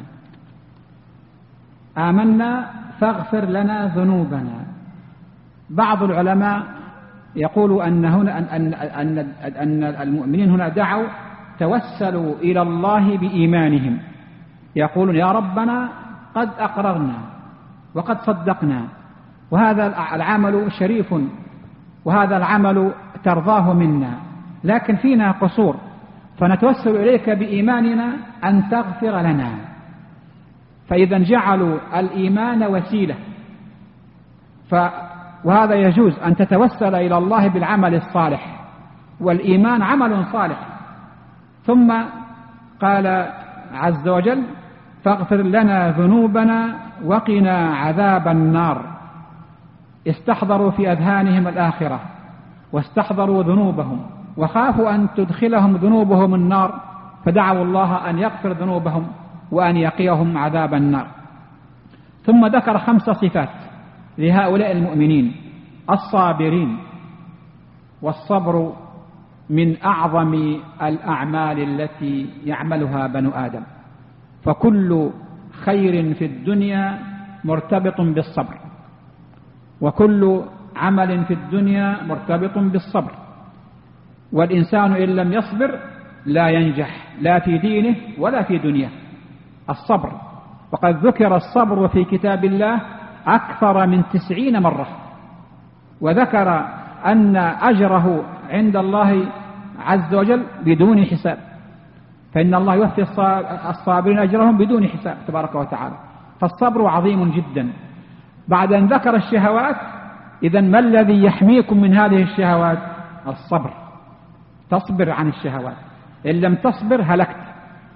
آمنا فاغفر لنا ذنوبنا. بعض العلماء يقول أن المؤمنين هنا دعوا توسلوا إلى الله بإيمانهم، يقولون: يا ربنا قد أقررنا وقد صدقنا، وهذا العمل شريف، وهذا العمل ترضاه منا، لكن فينا قصور، فنتوسل إليك بإيماننا أن تغفر لنا. فإذا جعلوا الإيمان وسيلة، وهذا يجوز أن تتوسل إلى الله بالعمل الصالح، والإيمان عمل صالح. ثم قال عز وجل: فاغفر لنا ذنوبنا وقنا عذاب النار. استحضروا في أذهانهم الآخرة واستحضروا ذنوبهم وخافوا أن تدخلهم ذنوبهم النار، فدعوا الله أن يغفر ذنوبهم وأن يقيهم عذاب النار. ثم ذكر 5 صفات لهؤلاء المؤمنين: الصابرين، والصبر من أعظم الأعمال التي يعملها بنو آدم، فكل خير في الدنيا مرتبط بالصبر، وكل عمل في الدنيا مرتبط بالصبر، والإنسان إن لم يصبر لا ينجح لا في دينه ولا في دنياه. الصبر، وقد ذكر الصبر في كتاب الله أكثر من 90 مرة، وذكر أن أجره عند الله عز وجل بدون حساب، فإن الله يوفي الصابرين أجرهم بدون حساب تبارك وتعالى. فالصبر عظيم جدا. بعد أن ذكر الشهوات، إذن ما الذي يحميكم من هذه الشهوات؟ الصبر. تصبر عن الشهوات، إن لم تصبر هلكت.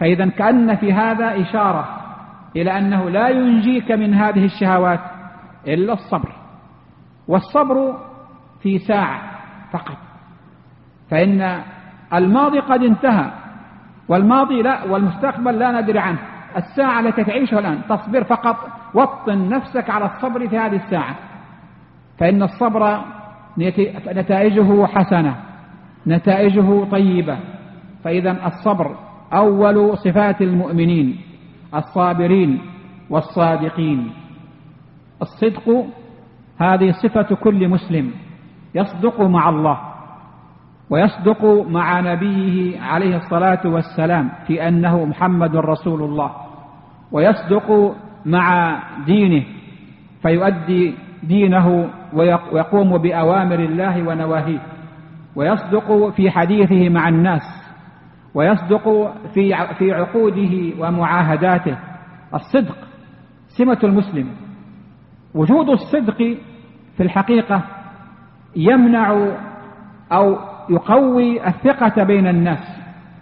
فإذا كأن في هذا إشارة إلى أنه لا ينجيك من هذه الشهوات إلا الصبر، والصبر في ساعة فقط، فإن الماضي قد انتهى، والماضي لا، والمستقبل لا ندري عنه. الساعة التي تعيشها الآن تصبر فقط، وطن نفسك على الصبر في هذه الساعة، فإن الصبر نتائجه حسنة، نتائجه طيبة. فإذا الصبر أول صفات المؤمنين الصابرين والصادقين. الصدق هذه صفة كل مسلم، يصدق مع الله ويصدق مع نبيه عليه الصلاة والسلام في أنه محمد رسول الله، ويصدق مع دينه فيؤدي دينه ويقوم بأوامر الله ونواهيه، ويصدق في حديثه مع الناس، ويصدق في عقوده ومعاهداته. الصدق سمة المسلم. وجود الصدق في الحقيقة يمنع أو يقوي الثقة بين الناس،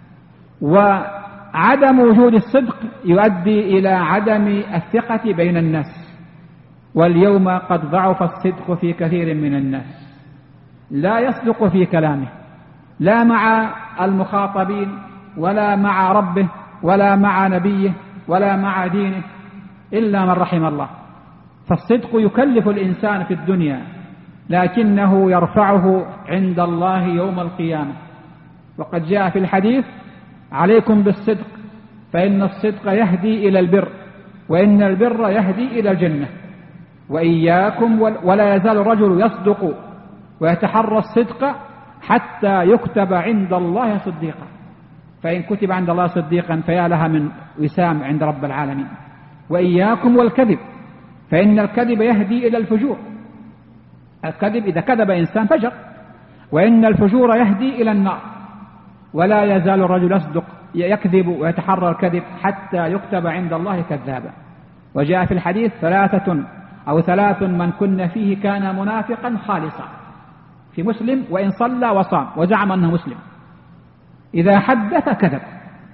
وعدم وجود الصدق يؤدي إلى عدم الثقة بين الناس. واليوم قد ضعف الصدق في كثير من الناس، لا يصدق في كلامه، لا مع المخاطبين ولا مع ربه ولا مع نبيه ولا مع دينه إلا من رحم الله. فالصدق يكلف الإنسان في الدنيا، لكنه يرفعه عند الله يوم القيامة. وقد جاء في الحديث: عليكم بالصدق فإن الصدق يهدي إلى البر، وإن البر يهدي إلى الجنة. وإياكم ولا يزال الرجل يصدق ويتحرى الصدق حتى يكتب عند الله صديقا، فإن كتب عند الله صديقا فيا لها من وسام عند رب العالمين. وإياكم والكذب فإن الكذب يهدي إلى الفجور. الكذب إذا كذب إنسان فجر، وإن الفجور يهدي إلى النار. ولا يزال الرجل يصدق يكذب ويتحرى الكذب حتى يكتب عند الله كذابا. وجاء في الحديث: ثلاث من كن فيه كان منافقا خالصا. في مسلم: وإن صلى وصام وزعم أنه مسلم. إذا حدث كذب.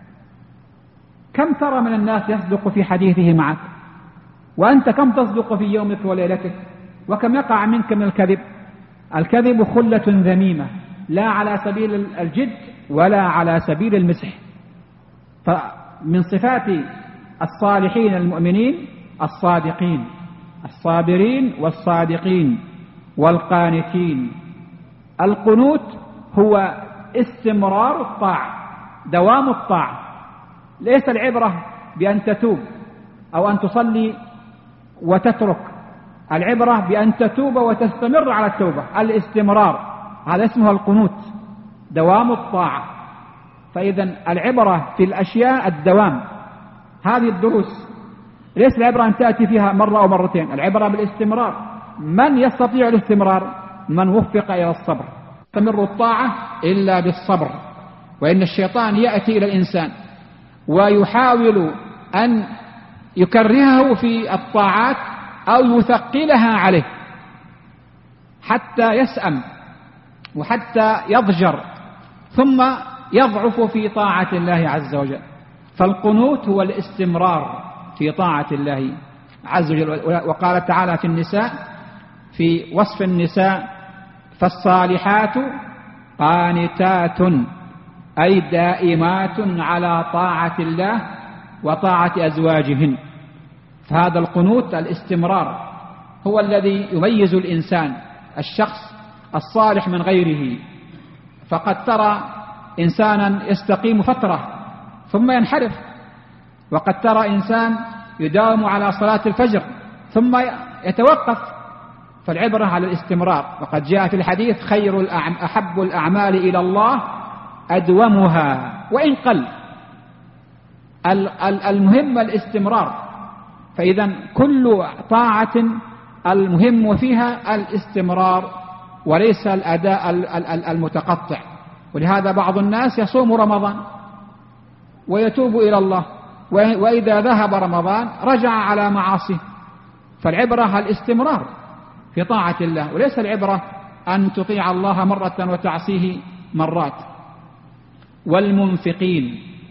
كم ترى من الناس يصدق في حديثه معك، وأنت كم تصدق في يومك وليلتك، وكم يقع منك من الكذب. الكذب خلة ذميمة، لا على سبيل الجد ولا على سبيل المزح. فمن صفات الصالحين المؤمنين الصادقين الصابرين والصادقين والقانتين. القنوت هو استمرار الطاعة، دوام الطاعة. ليس العبرة بأن تتوب أو أن تصلي وتترك، العبرة بأن تتوب وتستمر على التوبة، الاستمرار، هذا اسمه القنوت، دوام الطاعة. فإذا العبرة في الأشياء الدوام. هذه الدروس ليس العبرة أن تأتي فيها مرة أو مرتين، العبرة بالاستمرار. من يستطيع الاستمرار؟ من وفق إلى الصبر. تستمر الطاعة إلا بالصبر. وإن الشيطان يأتي إلى الإنسان ويحاول أن يكرهه في الطاعات أو يثقلها عليه حتى يسأم وحتى يضجر، ثم يضعف في طاعة الله عز وجل. فالقنوت هو الاستمرار في طاعة الله عز وجل. وقال تعالى في النساء في وصف النساء: فالصالحات قانتات، أي دائمات على طاعة الله وطاعة أزواجهن. فهذا القنوت الاستمرار هو الذي يميز الإنسان الشخص الصالح من غيره. فقد ترى إنسانا يستقيم فترة ثم ينحرف، وقد ترى إنسان يداوم على صلاة الفجر ثم يتوقف. فالعبرة على الاستمرار. وقد جاء في الحديث: أحب الأعمال إلى الله أدومها وإن قل. المهم الاستمرار. فإذا كل طاعة المهم فيها الاستمرار وليس الأداء المتقطع. ولهذا بعض الناس يصوم رمضان ويتوب إلى الله، وإذا ذهب رمضان رجع على معاصيه. فالعبرة الاستمرار في طاعة الله، وليس العبرة أن تطيع الله مرة وتعصيه مرات. والمنفقين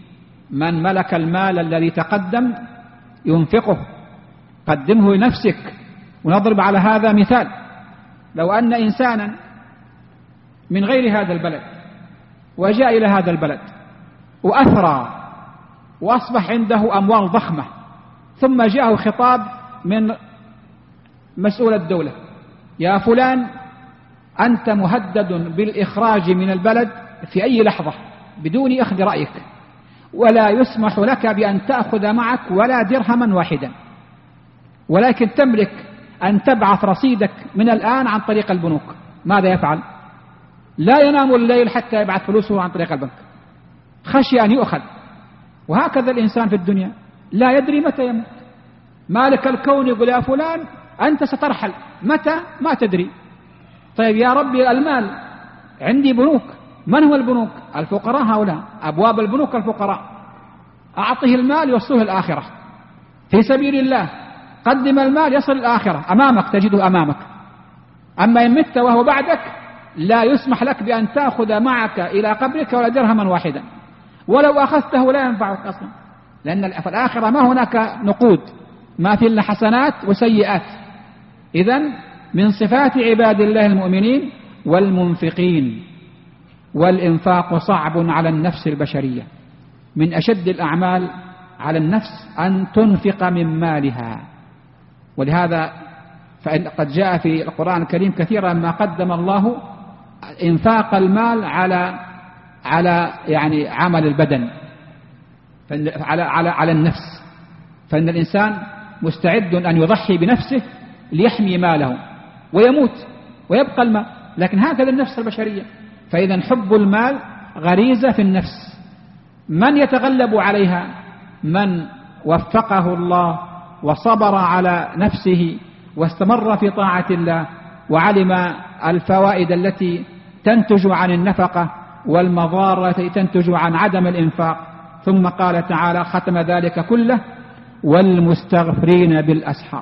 من ملك المال الذي تقدم ينفقه، قدمه لنفسك. ونضرب على هذا مثال: لو أن إنسانا من غير هذا البلد وجاء إلى هذا البلد وأثرى وأصبح عنده أموال ضخمة، ثم جاءه خطاب من مسؤول الدولة: يا فلان أنت مهدد بالإخراج من البلد في أي لحظة بدون أخذ رأيك، ولا يسمح لك بأن تأخذ معك ولا درهما واحدا، ولكن تملك أن تبعث رصيدك من الآن عن طريق البنوك. ماذا يفعل؟ لا ينام الليل حتى يبعث فلوسه عن طريق البنك، خشي أن يؤخذ. وهكذا الإنسان في الدنيا لا يدري متى يموت. مالك الكون يقول: يا فلان أنت سترحل، متى؟ ما تدري. طيب يا ربي المال عندي بنوك. من هو البنوك؟ الفقراء هؤلاء، أبواب البنوك الفقراء. أعطه المال يوصله الآخرة في سبيل الله، قدم المال يصل الآخرة، أمامك تجده أمامك. أما إن مت وهو بعدك لا يسمح لك بأن تأخذ معك إلى قبرك ولا درهما واحدا، ولو أخذته لا ينفعك أصلا، لأن في الآخرة ما هناك نقود، ما في إلا حسنات وسيئات. إذن من صفات عباد الله المؤمنين والمنفقين. والإنفاق صعب على النفس البشرية، من أشد الأعمال على النفس أن تنفق من مالها. ولهذا فإن قد جاء في القرآن الكريم كثيرا ما قدم الله إنفاق المال على يعني عمل البدن، على النفس. فإن الإنسان مستعد أن يضحي بنفسه ليحمي ماله ويموت ويبقى المال، لكن هكذا النفس البشرية. فإذا حب المال غريزة في النفس. من يتغلب عليها؟ من وفقه الله وصبر على نفسه واستمر في طاعة الله، وعلم الفوائد التي تنتج عن النفقة والمضار التي تنتج عن عدم الإنفاق. ثم قال تعالى ختم ذلك كله: والمستغفرين بالأسحار.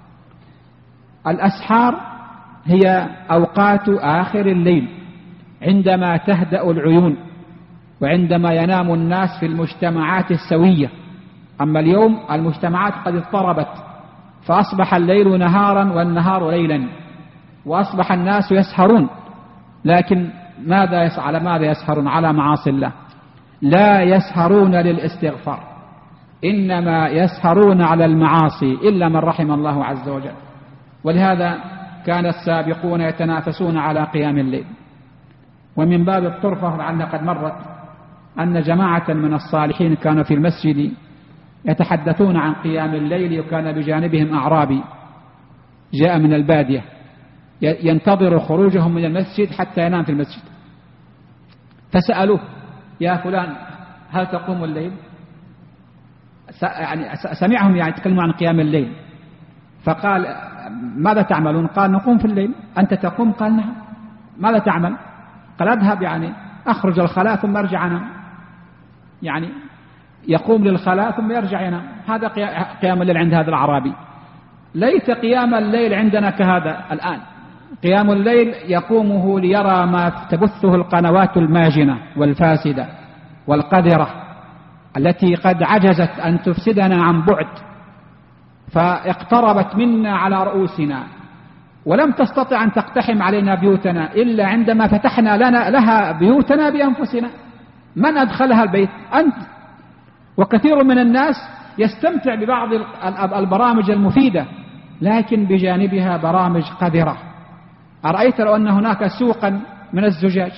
الأسحار هي أوقات آخر الليل عندما تهدأ العيون وعندما ينام الناس في المجتمعات السوية. أما اليوم المجتمعات قد اضطربت، فأصبح الليل نهارا والنهار ليلا، وأصبح الناس يسهرون. لكن ماذا يسهرون؟ على معاصي الله. لا يسهرون للاستغفار، إنما يسهرون على المعاصي، إلا من رحم الله عز وجل. ولهذا كان السابقون يتنافسون على قيام الليل. ومن باب الطرفة لعلها قد مرت أن جماعة من الصالحين كانوا في المسجد يتحدثون عن قيام الليل، وكان بجانبهم أعرابي جاء من البادية ينتظر خروجهم من المسجد حتى ينام في المسجد. فسألوه: يا فلان هل تقوم الليل؟ سمعهم يتكلمون عن قيام الليل، فقال: ماذا تعملون؟ قال: نقوم في الليل. أنت تقوم؟ قال: نعم. ماذا تعمل؟ قال: أذهب أخرج الخلاء ثم أرجع أنام. يقوم للخلاء ثم يرجع ينام. هذا قيام الليل عند هذا الأعرابي. ليس قيام الليل عندنا كهذا الآن. قيام الليل يقومه ليرى ما تبثه القنوات الماجنة والفاسدة والقذرة التي قد عجزت أن تفسدنا عن بعد، فاقتربت منا على رؤوسنا، ولم تستطع أن تقتحم علينا بيوتنا إلا عندما فتحنا لها بيوتنا بأنفسنا. من أدخلها البيت؟ أنت. وكثير من الناس يستمتع ببعض البرامج المفيدة، لكن بجانبها برامج قذرة. أرأيت لو أن هناك سوقا من الزجاج،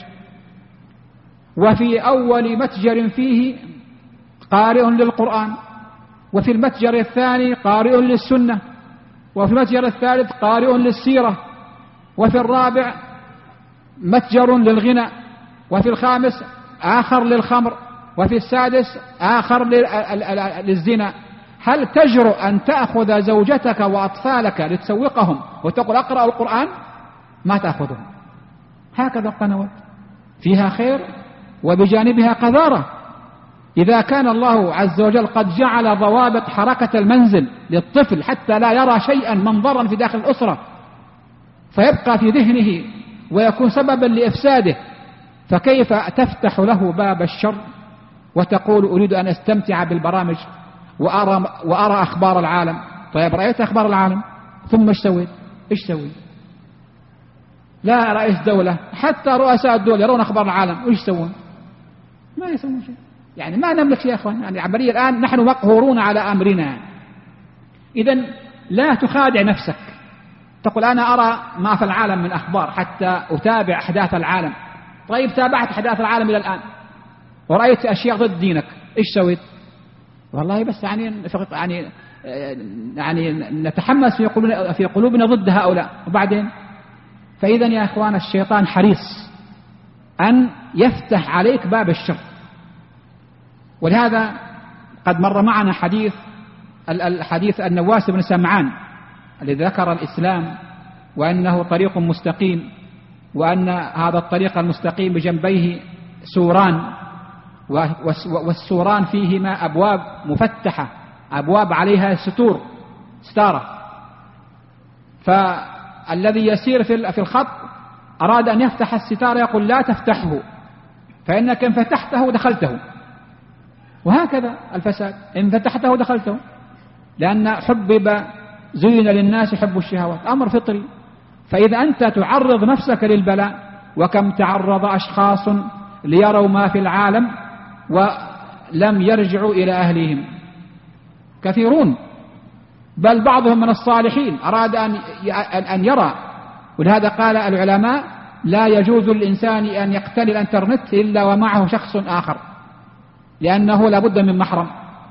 وفي أول متجر فيه قارئ للقرآن، وفي المتجر الثاني قارئ للسنة، وفي المتجر الثالث قارئ للسيرة، وفي الرابع متجر للغنى، وفي الخامس آخر للخمر، وفي السادس آخر للزنا. هل تجرؤ أن تأخذ زوجتك وأطفالك لتسوقهم وتقول أقرأ القرآن؟ ما تأخذهم. هكذا القنوات فيها خير وبجانبها قذارة. إذا كان الله عز وجل قد جعل ضوابط حركة المنزل للطفل حتى لا يرى شيئا منظرا في داخل الأسرة فيبقى في ذهنه ويكون سببا لإفساده، فكيف تفتح له باب الشر وتقول أريد أن أستمتع بالبرامج وأرى أخبار العالم. طيب رأيت أخبار العالم ثم إيش سويت؟ لا رئيس دولة، حتى رؤساء الدول يرون أخبار العالم، وإيش يسوون؟ ما يسوون شيء. يعني ما نملك شيء يا أخوان، يعني عمليا الآن نحن مقهورون على أمرنا. إذن لا تخادع نفسك تقول أنا أرى ما في العالم من أخبار حتى أتابع أحداث العالم. طيب تابعت أحداث العالم إلى الآن ورأيت أشياء ضد دينك، إيش سويت؟ والله بس يعني نتحمس في قلوبنا ضد هؤلاء. وبعدين فإذا يا أخوان الشيطان حريص أن يفتح عليك باب الشر. ولهذا قد مر معنا الحديث النواس بن سمعان الذي ذكر الإسلام وأنه طريق مستقيم، وأن هذا الطريق المستقيم بجنبيه سوران، والسوران فيهما أبواب مفتحة، أبواب عليها ستارة. فالذي يسير في الخط أراد أن يفتح الستارة يقول لا تفتحه، فإنك إن فتحته دخلته. وهكذا الفساد، إن فتحته دخلته، لأن زين للناس حب الشهوات، أمر فطري. فإذا أنت تعرض نفسك للبلاء، وكم تعرض أشخاص ليروا ما في العالم ولم يرجعوا إلى أهلهم كثيرون، بل بعضهم من الصالحين أراد أن يرى. ولهذا قال العلماء لا يجوز للإنسان أن يقتني الإنترنت إلا ومعه شخص آخر، لأنه لابد من محرم،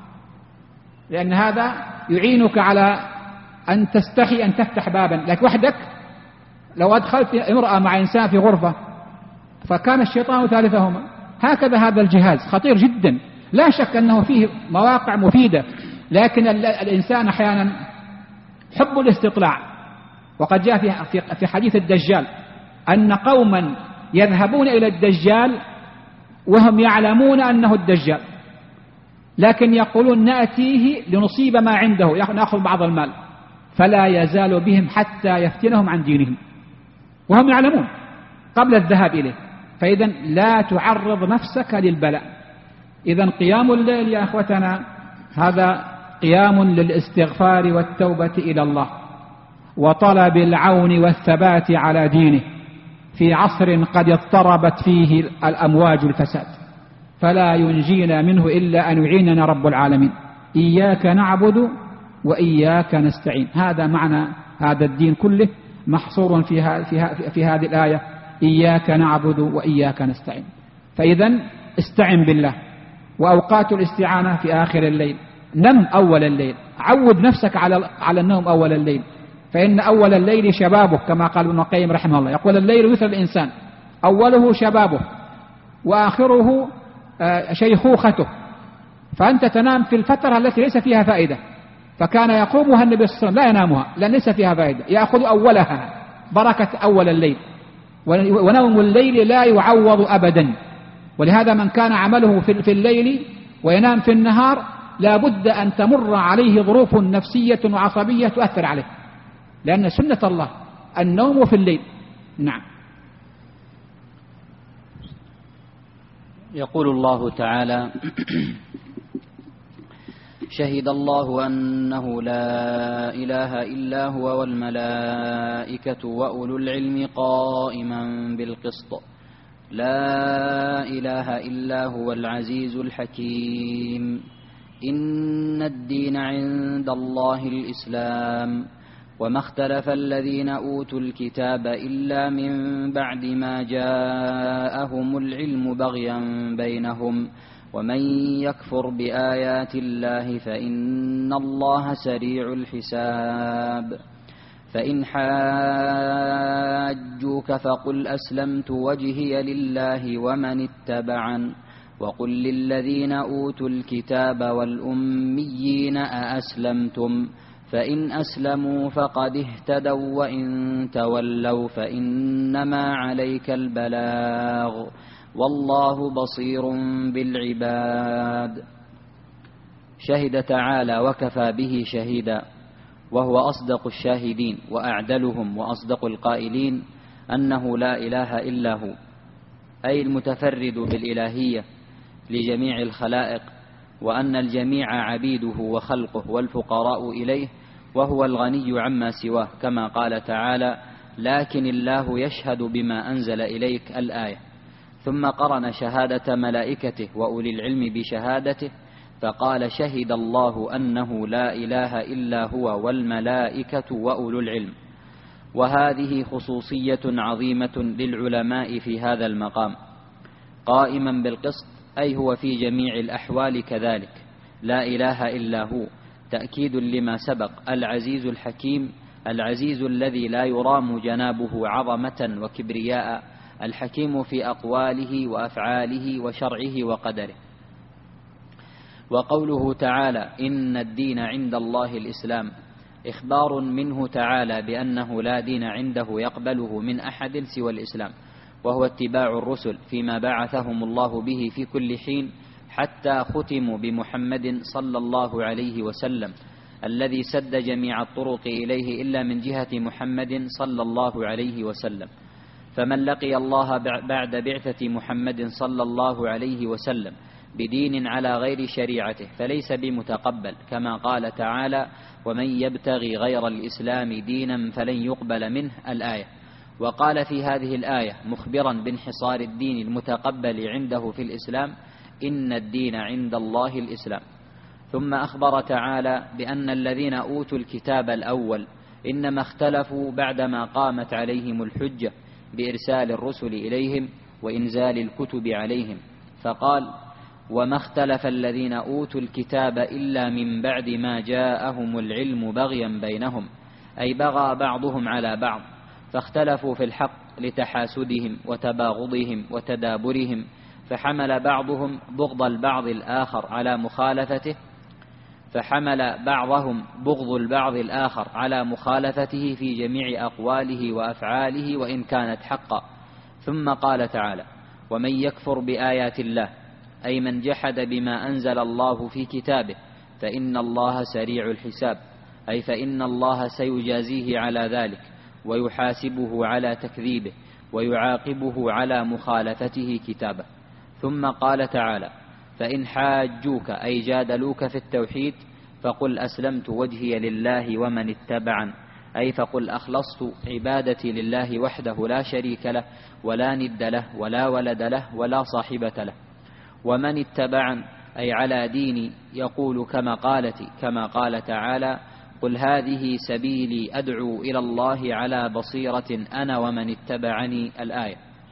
لأن هذا يعينك على أن تستحي أن تفتح بابا. لكن وحدك لو أدخلت امرأة مع إنسان في غرفة فكان الشيطان ثالثهما. هكذا هذا الجهاز خطير جدا، لا شك أنه فيه مواقع مفيدة، لكن الإنسان أحيانا حب الاستطلاع. وقد جاء في حديث الدجال أن قوما يذهبون إلى الدجال وهم يعلمون أنه الدجال، لكن يقولون نأتيه لنصيب ما عنده، نأخذ بعض المال، فلا يزال بهم حتى يفتنهم عن دينهم وهم يعلمون قبل الذهاب إليه. فإذا لا تعرض نفسك للبلاء. إذا قيام الليل يا أخوتنا هذا قيام للاستغفار والتوبة إلى الله وطلب العون والثبات على دينه في عصر قد اضطربت فيه الأمواج الفساد، فلا ينجينا منه إلا أن يعيننا رب العالمين. إياك نعبد وإياك نستعين، هذا معنى هذا الدين كله محصور في هذه الآية، إياك نعبد وإياك نستعين. فإذا استعن بالله، وأوقات الاستعانة في آخر الليل. نم أول الليل، عود نفسك على النوم أول الليل، فإن أول الليل شبابه كما قال ابن القيم رحمه الله، يقول الليل يثر الإنسان، أوله شبابه وآخره شيخوخته. فأنت تنام في الفترة التي ليس فيها فائدة، فكان يقومها النبي صلى الله عليه وسلم لا ينامها لأن ليس فيها فائدة، يأخذ أولها بركة أول الليل. ونوم الليل لا يعوض أبدا. ولهذا من كان عمله في الليل وينام في النهار لا بد أن تمر عليه ظروف نفسية وعصبية تؤثر عليه، لأن سنة الله النوم في الليل. نعم. يقول الله تعالى شهد الله أنه لا إله إلا هو والملائكة وأولو العلم قائما بالقسط لا إله إلا هو العزيز الحكيم. إن الدين عند الله الإسلام وما اختلف الذين أوتوا الكتاب إلا من بعد ما جاءهم العلم بغيا بينهم ومن يكفر بآيات الله فإن الله سريع الحساب. فإن حاجوك فقل أسلمت وجهي لله ومن اتبعن وقل للذين أوتوا الكتاب والأميين أأسلمتم فإن أسلموا فقد اهتدوا وإن تولوا فإنما عليك البلاغ والله بصير بالعباد. شهد تعالى وكفى به شهيدا، وهو أصدق الشاهدين وأعدلهم وأصدق القائلين أنه لا إله إلا هو، أي المتفرد بالإلهية لجميع الخلائق، وأن الجميع عبيده وخلقه والفقراء إليه، وهو الغني عما سواه، كما قال تعالى: لكن الله يشهد بما أنزل إليك الآية. ثم قرن شهادة ملائكته وأولي العلم بشهادته، فقال: شهد الله أنه لا إله إلا هو والملائكة وأولو العلم. وهذه خصوصية عظيمة للعلماء في هذا المقام، قائما بالقسط، أي هو في جميع الأحوال كذلك، لا إله إلا هو، تأكيد لما سبق، العزيز الحكيم، العزيز الذي لا يرام جنابه عظمة وكبرياء، الحكيم في أقواله وأفعاله وشرعه وقدره. وقوله تعالى: إن الدين عند الله الإسلام، إخبار منه تعالى بأنه لا دين عنده يقبله من أحد سوى الإسلام، وهو اتباع الرسل فيما بعثهم الله به في كل حين، حتى ختموا بمحمد صلى الله عليه وسلم، الذي سد جميع الطرق إليه إلا من جهة محمد صلى الله عليه وسلم. فمن لقي الله بعد بعثة محمد صلى الله عليه وسلم بدين على غير شريعته فليس بمتقبل، كما قال تعالى: ومن يبتغي غير الإسلام دينا فلن يقبل منه، الآية. وقال في هذه الآية مخبرا بانحصار الدين المتقبل عنده في الإسلام: إن الدين عند الله الإسلام. ثم أخبر تعالى بأن الذين أوتوا الكتاب الأول إنما اختلفوا بعدما قامت عليهم الحجة بإرسال الرسل إليهم وإنزال الكتب عليهم، فقال: وما اختلف الذين أوتوا الكتاب إلا من بعد ما جاءهم العلم بغيا بينهم، أي بغى بعضهم على بعض، فاختلفوا في الحق لتحاسدهم وتباغضهم وتدابرهم، فحمل بعضهم بغض البعض الآخر على مخالفته في جميع أقواله وأفعاله وإن كانت حقا. ثم قال تعالى: ومن يكفر بآيات الله، أي من جحد بما أنزل الله في كتابه، فإن الله سريع الحساب، أي فإن الله سيجازيه على ذلك، ويحاسبه على تكذيبه، ويعاقبه على مخالفته كتابه. ثم قال تعالى: فإن حاجوك، أي جادلوك في التوحيد، فقل أسلمت وجهي لله ومن اتبعن، أي فقل أخلصت عبادتي لله وحده لا شريك له ولا ند له ولا ولد له ولا صاحبة له. ومن اتبعن، أي على ديني، يقول كما قال تعالى: قل هذه سبيلي أدعو إلى الله على بصيرة أنا ومن اتبعني، الآية.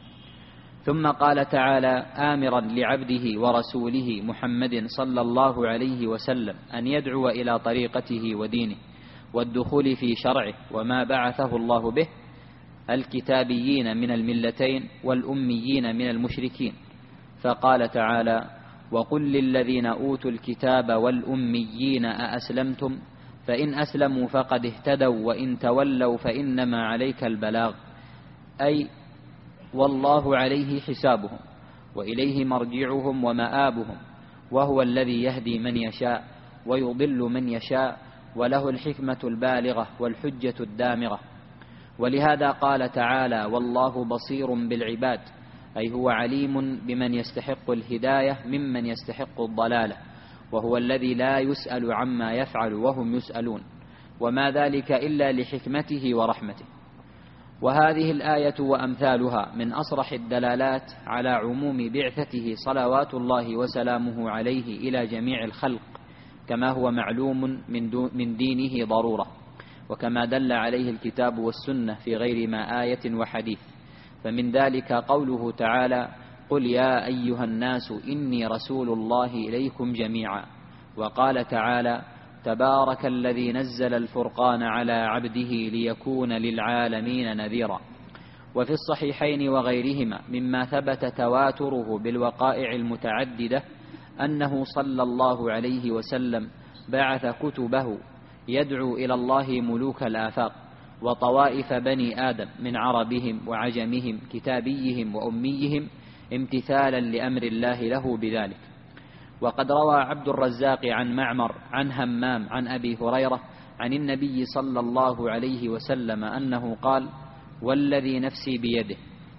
ثم قال تعالى آمرا لعبده ورسوله محمد صلى الله عليه وسلم أن يدعو إلى طريقته ودينه والدخول في شرعه وما بعثه الله به، الكتابيين من الملتين والأميين من المشركين، فقال تعالى: وقل للذين أوتوا الكتاب والأميين أأسلمتم؟ فإن أسلموا فقد اهتدوا وإن تولوا فإنما عليك البلاغ، أي والله عليه حسابهم وإليه مرجعهم ومآبهم، وهو الذي يهدي من يشاء ويضل من يشاء، وله الحكمة البالغة والحجة الدامغة. ولهذا قال تعالى: والله بصير بالعباد، أي هو عليم بمن يستحق الهداية ممن يستحق الضلالة، وهو الذي لا يسأل عما يفعل وهم يسألون، وما ذلك إلا لحكمته ورحمته. وهذه الآية وأمثالها من أصرح الدلالات على عموم بعثته صلوات الله وسلامه عليه إلى جميع الخلق، كما هو معلوم من دينه ضرورة، وكما دل عليه الكتاب والسنة في غير ما آية وحديث. فمن ذلك قوله تعالى: قل يا أيها الناس إني رسول الله إليكم جميعا. وقال تعالى: تبارك الذي نزل الفرقان على عبده ليكون للعالمين نذيرا. وفي الصحيحين وغيرهما مما ثبت تواتره بالوقائع المتعددة أنه صلى الله عليه وسلم بعث كتبه يدعو إلى الله ملوك الآفاق وطوائف بني آدم من عربهم وعجمهم كتابيهم وأميهم امتثالا لأمر الله له بذلك. وقد روى عبد الرزاق عن معمر عن همام عن أبي هريرة عن النبي صلى الله عليه وسلم أنه قال: والذي نفسي بيده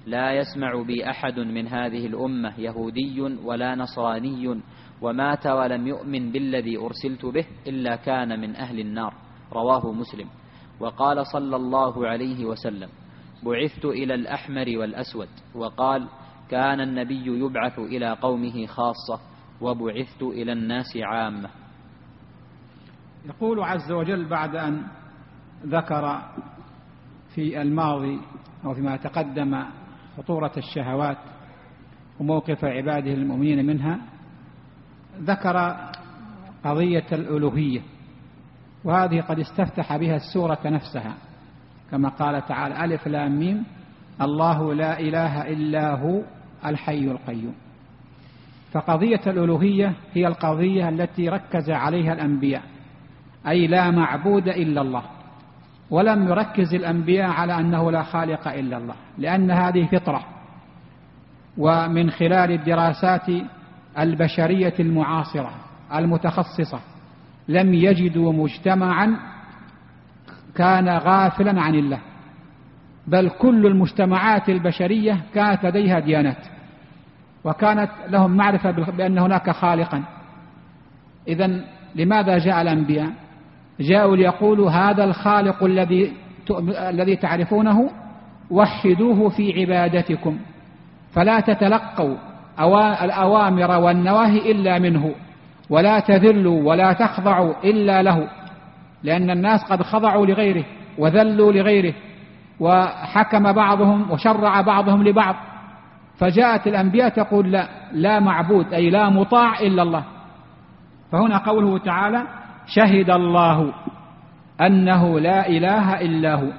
لا يسمع بي أحد من هذه الأمة يهودي ولا نصراني ومات ولم يؤمن بالذي أرسلت به إلا كان من أهل النار. رواه مسلم. وقال صلى الله عليه وسلم: بعثت إلى الأحمر والأسود. وقال: كان النبي يبعث إلى قومه خاصة وبعثت إلى الناس عامة. يقول عز وجل بعد أن ذكر في الماضي أو فيما تقدم خطورة الشهوات وموقف عباده المؤمنين منها، ذكر قضية الألوهية، وهذه قد استفتح بها السورة نفسها كما قال تعالى: ألف لام ميم الله لا إله إلا هو الحي القيوم. فقضية الألوهية هي القضية التي ركز عليها الأنبياء، أي لا معبود إلا الله، ولم يركز الأنبياء على أنه لا خالق إلا الله، لأن هذه فطرة. ومن خلال الدراسات البشرية المعاصرة المتخصصة لم يجدوا مجتمعا كان غافلا عن الله، بل كل المجتمعات البشرية كانت لديها ديانات وكانت لهم معرفة بأن هناك خالقا. إذن لماذا جاء الأنبياء؟ جاءوا ليقولوا: هذا الخالق الذي تعرفونه وحدوه في عبادتكم، فلا تتلقوا الأوامر والنواهي إلا منه، ولا تذلوا ولا تخضعوا إلا له، لأن الناس قد خضعوا لغيره وذلوا لغيره، وحكم بعضهم وشرع بعضهم لبعض. فجاءت الأنبياء تقول: لا معبود، أي لا مطاع إلا الله. فهنا قوله تعالى: شهد الله أنه لا إله إلا هو.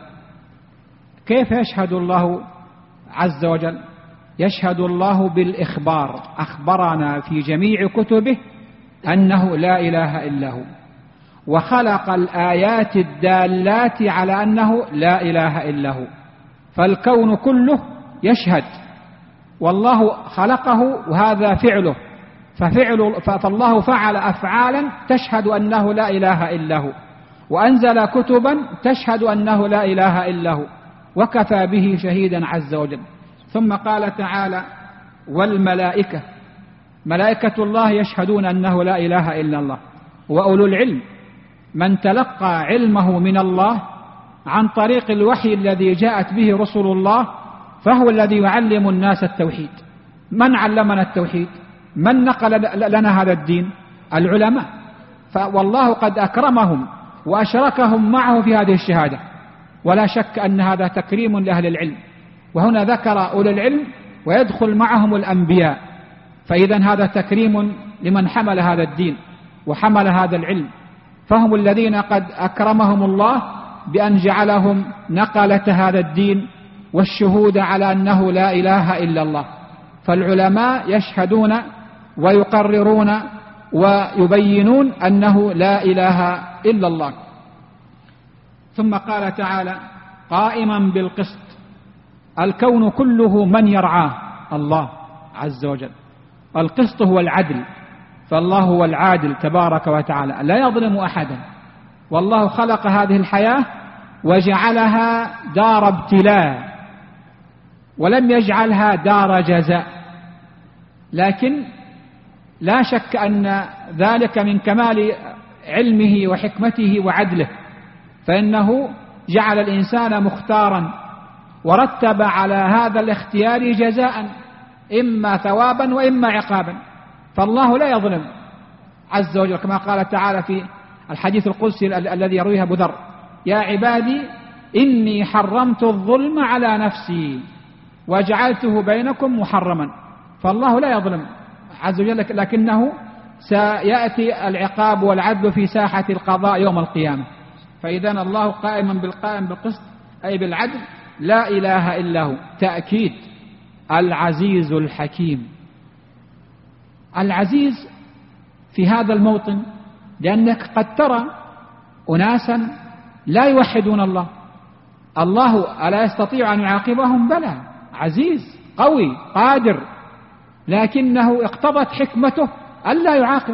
كيف يشهد الله عز وجل؟ يشهد الله بالإخبار، أخبرنا في جميع كتبه أنه لا إله إلا هو، وخلق الآيات الدالات على أنه لا إله إلا هو. فالكون كله يشهد، والله خلقه وهذا فعله، فالله فعل أفعالا تشهد أنه لا إله إلا هو، وأنزل كتبا تشهد أنه لا إله إلا هو، وكفى به شهيدا عز وجل. ثم قال تعالى: والملائكة، ملائكة الله يشهدون أنه لا إله إلا الله. وأولو العلم من تلقى علمه من الله عن طريق الوحي الذي جاءت به رسل الله، فهو الذي يعلم الناس التوحيد. من علمنا التوحيد؟ من نقل لنا هذا الدين؟ العلماء. والله قد أكرمهم وأشركهم معه في هذه الشهادة، ولا شك أن هذا تكريم لأهل العلم. وهنا ذكر أولي العلم ويدخل معهم الأنبياء، فإذا هذا تكريم لمن حمل هذا الدين وحمل هذا العلم، فهم الذين قد أكرمهم الله بأن جعلهم نقلة هذا الدين والشهود على أنه لا إله إلا الله. فالعلماء يشهدون ويقررون ويبينون أنه لا إله إلا الله. ثم قال تعالى: قائما بالقسط. الكون كله من يرعاه؟ الله عز وجل. القسط هو العدل، فالله هو العادل تبارك وتعالى، لا يظلم أحدا. والله خلق هذه الحياة وجعلها دار ابتلاء، ولم يجعلها دار جزاء. لكن لا شك أن ذلك من كمال علمه وحكمته وعدله، فإنه جعل الإنسان مختارا ورتب على هذا الاختيار جزاء، إما ثوابا وإما عقابا. فالله لا يظلم عز وجل، كما قال تعالى في الحديث القدسي الذي يرويه أبو ذر: يا عبادي إني حرمت الظلم على نفسي وجعلته بينكم محرما. فالله لا يظلم عز وجل، لكنه سيأتي العقاب والعدل في ساحة القضاء يوم القيامة. فإذا الله قائم بالقسط أي بالعدل، لا إله إلا هو. تأكيد: العزيز الحكيم. العزيز في هذا الموطن لأنك قد ترى أناسا لا يوحدون الله. الله ألا يستطيع أن يعاقبهم؟ بلى، عزيز قوي قادر، لكنه اقتضت حكمته ألا يعاقب.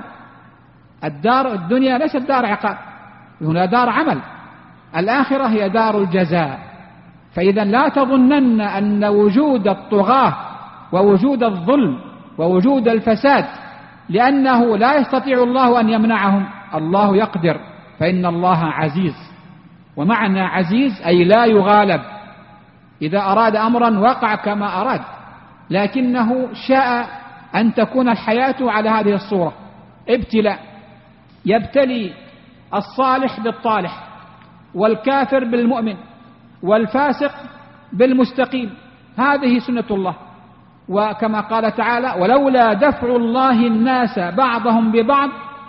الدنيا ليست دار عقاب، هنا دار عمل. الآخرة هي دار الجزاء، فإذا لا تظنن أن وجود الطغاة ووجود الظلم ووجود الفساد لأنه لا يستطيع الله أن يمنعهم، الله يقدر، فإن الله عزيز. ومعنى عزيز أي لا يغالب، إذا أراد أمرا وقع كما أراد، لكنه شاء أن تكون الحياة على هذه الصورة، ابتلاء، يبتلي الصالح بالطالح والكافر بالمؤمن والفاسق بالمستقيم، هذه سنة الله. وكما قال تعالى: ولولا دفع الله الناس بعضهم ببعض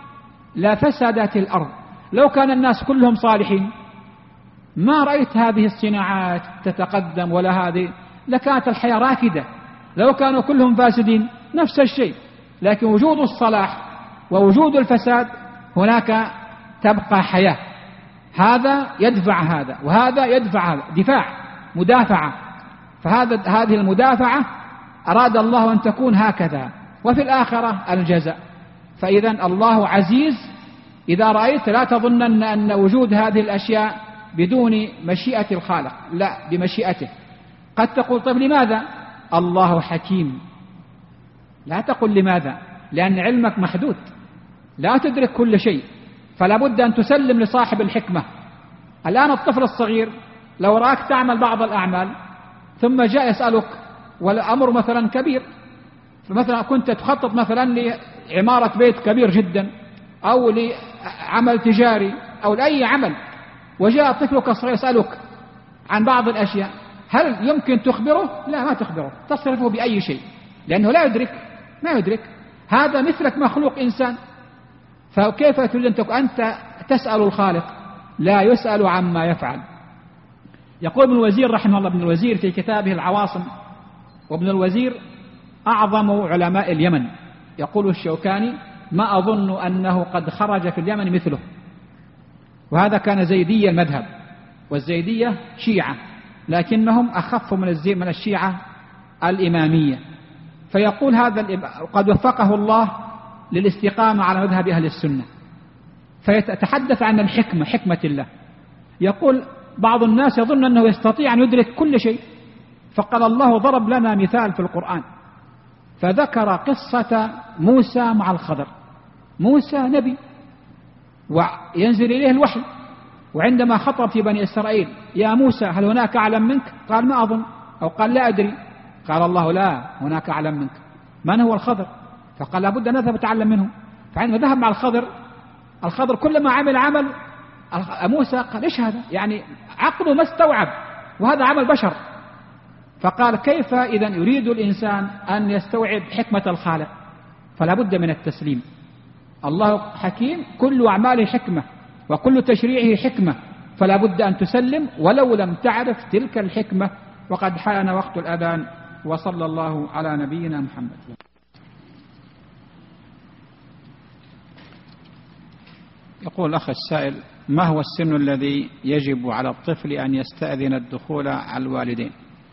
لفسدت الأرض. لو كان الناس كلهم صالحين ما رأيت هذه الصناعات تتقدم ولا هذه، لكانت الحياة راكدة. لو كانوا كلهم فاسدين نفس الشيء، لكن وجود الصلاح ووجود الفساد هناك تبقى حياة، هذا يدفع هذا وهذا يدفع هذا، دفاع، مدافعة. هذه المدافعة أراد الله أن تكون هكذا. وفي الآخرة الجزاء. فإذا الله عزيز. إذا رأيت لا تظنن أن وجود هذه الأشياء بدون مشيئة الخالق، لا، بمشيئته. قد تقول: طيب لماذا؟ الله حكيم. لا تقل لماذا، لأن علمك محدود، لا تدرك كل شيء، فلا بد أن تسلم لصاحب الحكمة. الآن الطفل الصغير لو رأك تعمل بعض الأعمال ثم جاء يسألك، والأمر مثلا كبير، فمثلا كنت تخطط مثلا لعمارة بيت كبير جدا أو لعمل تجاري أو لأي عمل، وجاء طفلك الصغير يسألك عن بعض الأشياء، هل يمكن تخبره؟ لا، ما تخبره، تصرفه بأي شيء، لأنه لا يدرك، ما يدرك. هذا مثلك مخلوق إنسان، فكيف تريد أنت تسأل الخالق؟ لا يسأل عما يفعل. يقول ابن الوزير رحمه الله، ابن الوزير في كتابه العواصم، وابن الوزير أعظم علماء اليمن، يقول الشوكاني: ما أظن أنه قد خرج في اليمن مثله. وهذا كان زيدي المذهب، والزيدية شيعة، لكنهم أخف من الشيعة الإمامية. فيقول هذا قد وفقه الله للاستقامة على مذهب أهل السنة، فيتحدث عن الحكمة، حكمة الله. يقول: بعض الناس يظن أنه يستطيع أن يدرك كل شيء، فقال الله ضرب لنا مثال في القرآن، فذكر قصة موسى مع الخضر. موسى نبي وينزل إليه الوحي، وعندما خطب في بني إسرائيل: يا موسى هل هناك أعلم منك؟ قال: ما أظن، أو قال: لا أدري. قال الله: لا، هناك أعلم منك. من هو الخضر؟ فقال: لابد أن نذهب نتعلم منه. فعندما ذهب مع الخضر كلما عمل موسى قال: إيش هذا؟ يعني عقله ما استوعب، وهذا عمل بشر. فقال: كيف إذا يريد الإنسان أن يستوعب حكمة الخالق؟ فلا بد من التسليم. الله حكيم، كل أعماله حكمة وكل تشريعه حكمة، فلا بد أن تسلم ولو لم تعرف تلك الحكمة. وقد حان وقت الأذان، وصلى الله على نبينا محمد. يقول الأخ السائل: ما هو السن الذي يجب على الطفل أن يستأذن الدخول على الوالدين؟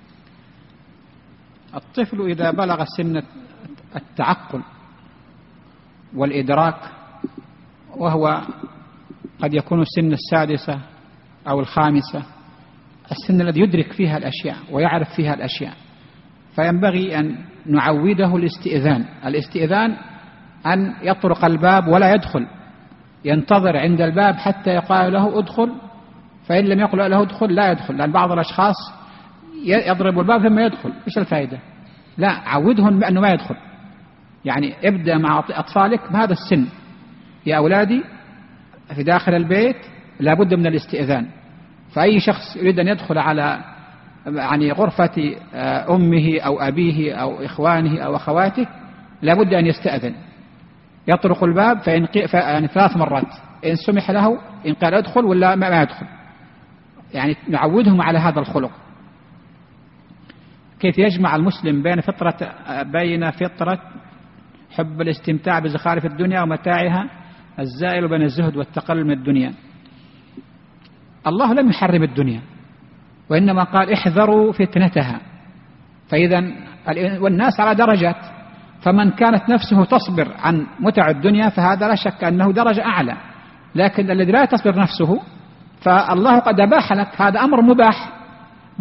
الطفل إذا بلغ سن التعقل والإدراك، وهو قد يكون السن 6 أو 5، السن الذي يدرك فيها الأشياء ويعرف فيها الأشياء، فينبغي أن نعوده الاستئذان أن يطرق الباب ولا يدخل، ينتظر عند الباب حتى يقال له ادخل، فإن لم يقل له ادخل لا يدخل، لأن بعض الأشخاص يضرب الباب ثم يدخل، إيش الفائدة؟ لا، عودهم بأنه ما يدخل. يعني ابدأ مع أطفالك بهذا السن: يا أولادي في داخل البيت لابد من الاستئذان. فأي شخص يريد أن يدخل على غرفة أمه أو أبيه أو إخوانه أو أخواته لابد أن يستأذن، يطرق الباب 3 مرات، إن سمح له إن قال ادخل ولا ما يدخل. يعني نعودهم على هذا الخلق. كيف يجمع المسلم بين فطرة حب الاستمتاع بزخارف الدنيا ومتاعها الزائل، وبين الزهد والتقلل من الدنيا؟ الله لم يحرم الدنيا، وإنما قال: احذروا فتنتها. فإذا والناس على درجات، فمن كانت نفسه تصبر عن متع الدنيا فهذا لا شك أنه درجة أعلى، لكن الذي لا تصبر نفسه فالله قد أباح لك، هذا أمر مباح،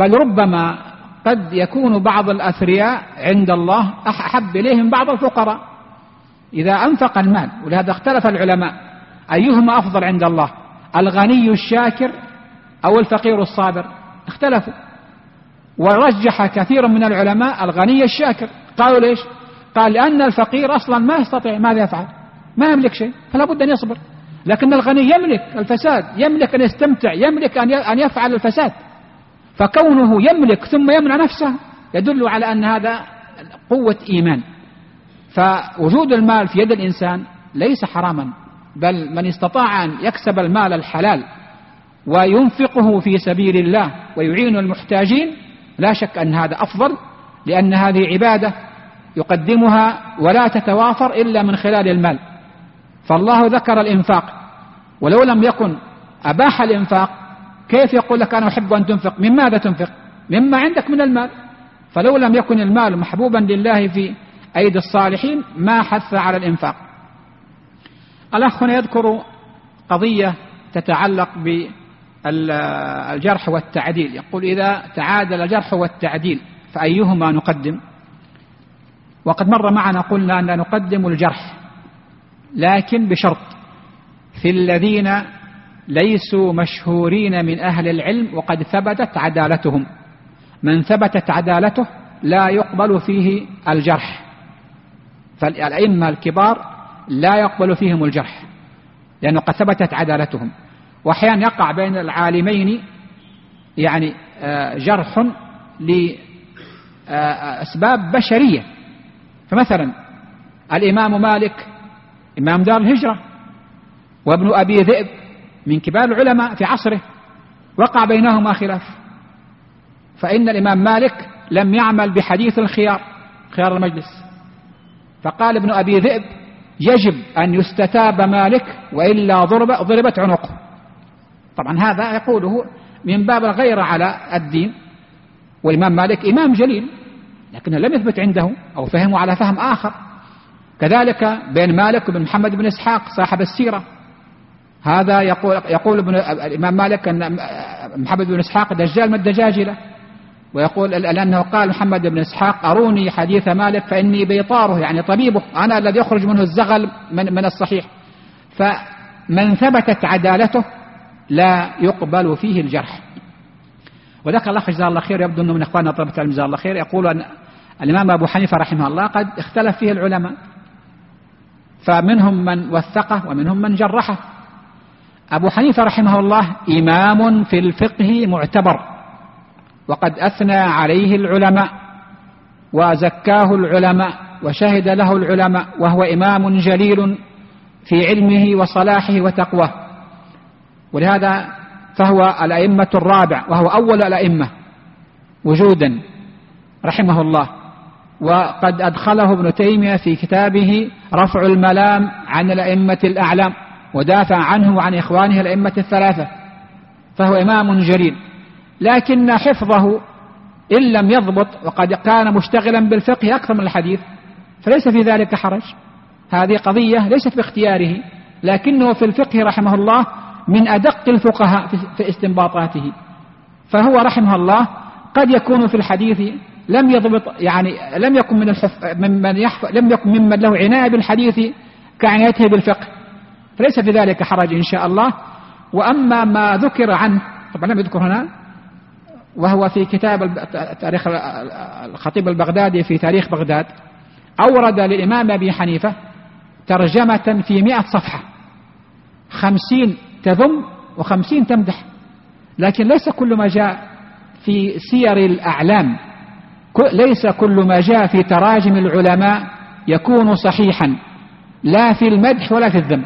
بل ربما قد يكون بعض الأثرياء عند الله أحب إليهم بعض الفقراء إذا أنفق المال. ولهذا اختلف العلماء أيهما أفضل عند الله، الغني الشاكر أو الفقير الصابر، اختلفوا، ورجح كثير من العلماء الغني الشاكر. قالوا ليش؟ قال لأن الفقير أصلا ما يستطيع ماذا يفعل، ما يملك شيء، فلا بد أن يصبر. لكن الغني يملك الفساد، يملك أن يستمتع، يملك أن يفعل الفساد، فكونه يملك ثم يمنع نفسه يدل على أن هذا قوة إيمان. فوجود المال في يد الإنسان ليس حراما، بل من استطاع أن يكسب المال الحلال وينفقه في سبيل الله ويعين المحتاجين لا شك أن هذا أفضل، لأن هذه عبادة يقدمها ولا تتوافر إلا من خلال المال. فالله ذكر الإنفاق، ولو لم يكن أباح الإنفاق كيف يقول لك أنا أحب أن تنفق؟ من ماذا تنفق؟ مما عندك من المال. فلو لم يكن المال محبوبا لله في أيدي الصالحين ما حث على الإنفاق. الأخ هنا يذكر قضية تتعلق بالجرح والتعديل، يقول إذا تعادل الجرح والتعديل فأيهما نقدم؟ وقد مر معنا قلنا أن نقدم الجرح، لكن بشرط في الذين ليسوا مشهورين من أهل العلم وقد ثبتت عدالتهم. من ثبتت عدالته لا يقبل فيه الجرح، فالأئمة الكبار لا يقبل فيهم الجرح لأنه قد ثبتت عدالتهم. وأحيانا يقع بين العالمين يعني جرح لأسباب بشرية. فمثلا الإمام مالك إمام دار الهجرة وابن أبي ذئب من كبار العلماء في عصره، وقع بينهما خلاف، فإن الإمام مالك لم يعمل بحديث الخيار، خيار المجلس، فقال ابن أبي ذئب يجب أن يستتاب مالك وإلا ضربت عنقه. طبعا هذا يقوله من باب الغيرة على الدين، والإمام مالك إمام جليل لكنه لم يثبت عنده أو فهمه على فهم آخر. كذلك بين مالك وبن محمد بن إسحاق صاحب السيرة، هذا يقول الإمام مالك أن محمد بن إسحاق دجال من الدجاجلة، ويقول لأنه قال محمد بن إسحاق أروني حديث مالك فإني بيطاره، يعني طبيبه، أنا الذي يخرج منه الزغل من الصحيح. فمن ثبتت عدالته لا يقبل فيه الجرح. وذكر الله جزاه الله خير، يبدو أنه من إخواننا طلبة العلم جزاه الله خير، يقول أن الإمام أبو حنيفة رحمه الله قد اختلف فيه العلماء، فمنهم من وثقه ومنهم من جرحه. أبو حنيفة رحمه الله إمام في الفقه معتبر، وقد أثنى عليه العلماء وزكاه العلماء وشهد له العلماء، وهو إمام جليل في علمه وصلاحه وتقواه. ولهذا فهو الأئمة الرابع، وهو أول الأئمة وجودا رحمه الله. وقد أدخله ابن تيمية في كتابه رفع الملام عن الأئمة الأعلام، ودافع عنه وعن إخوانه الأئمة الثلاثة، فهو إمام جليل. لكن حفظه إن لم يضبط وقد كان مشتغلا بالفقه أكثر من الحديث فليس في ذلك حرج، هذه قضية ليست باختياره، لكنه في الفقه رحمه الله من أدق الفقهاء في استنباطاته. فهو رحمه الله قد يكون في الحديث لم يضبط، يعني لم يكن لم يكن ممن له عناية بالحديث كعنايته بالفقه، فليس في ذلك حرج إن شاء الله. وأما ما ذكر عنه طبعا لم يذكر هنا، وهو في كتاب تاريخ الخطيب البغدادي في تاريخ بغداد، أورد للإمام أبي حنيفة ترجمة في 100 صفحة، 50 تذم و50 تمدح. لكن ليس كل ما جاء في سير الأعلام، ليس كل ما جاء في تراجم العلماء يكون صحيحا، لا في المدح ولا في الذم،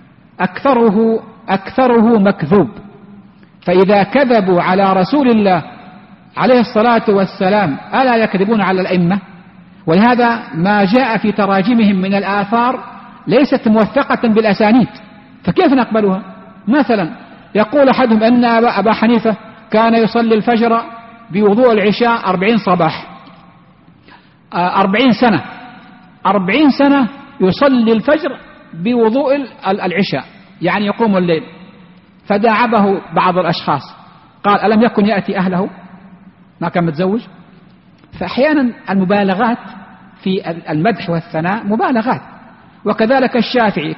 أكثره مكذوب. فإذا كذبوا على رسول الله عليه الصلاة والسلام ألا يكذبون على الأئمة؟ ولهذا ما جاء في تراجمهم من الآثار ليست موثقة بالأسانيد، فكيف نقبلها؟ مثلا يقول أحدهم أن أبا حنيفة كان يصلي الفجر بوضوء العشاء 40 صباح، 40 سنة يصلي الفجر بوضوء العشاء، يعني يقوم الليل. فداعبه بعض الأشخاص قال ألم يكن يأتي أهله؟ ما كان متزوج. فأحيانا المبالغات في المدح والثناء مبالغات. وكذلك الشافعي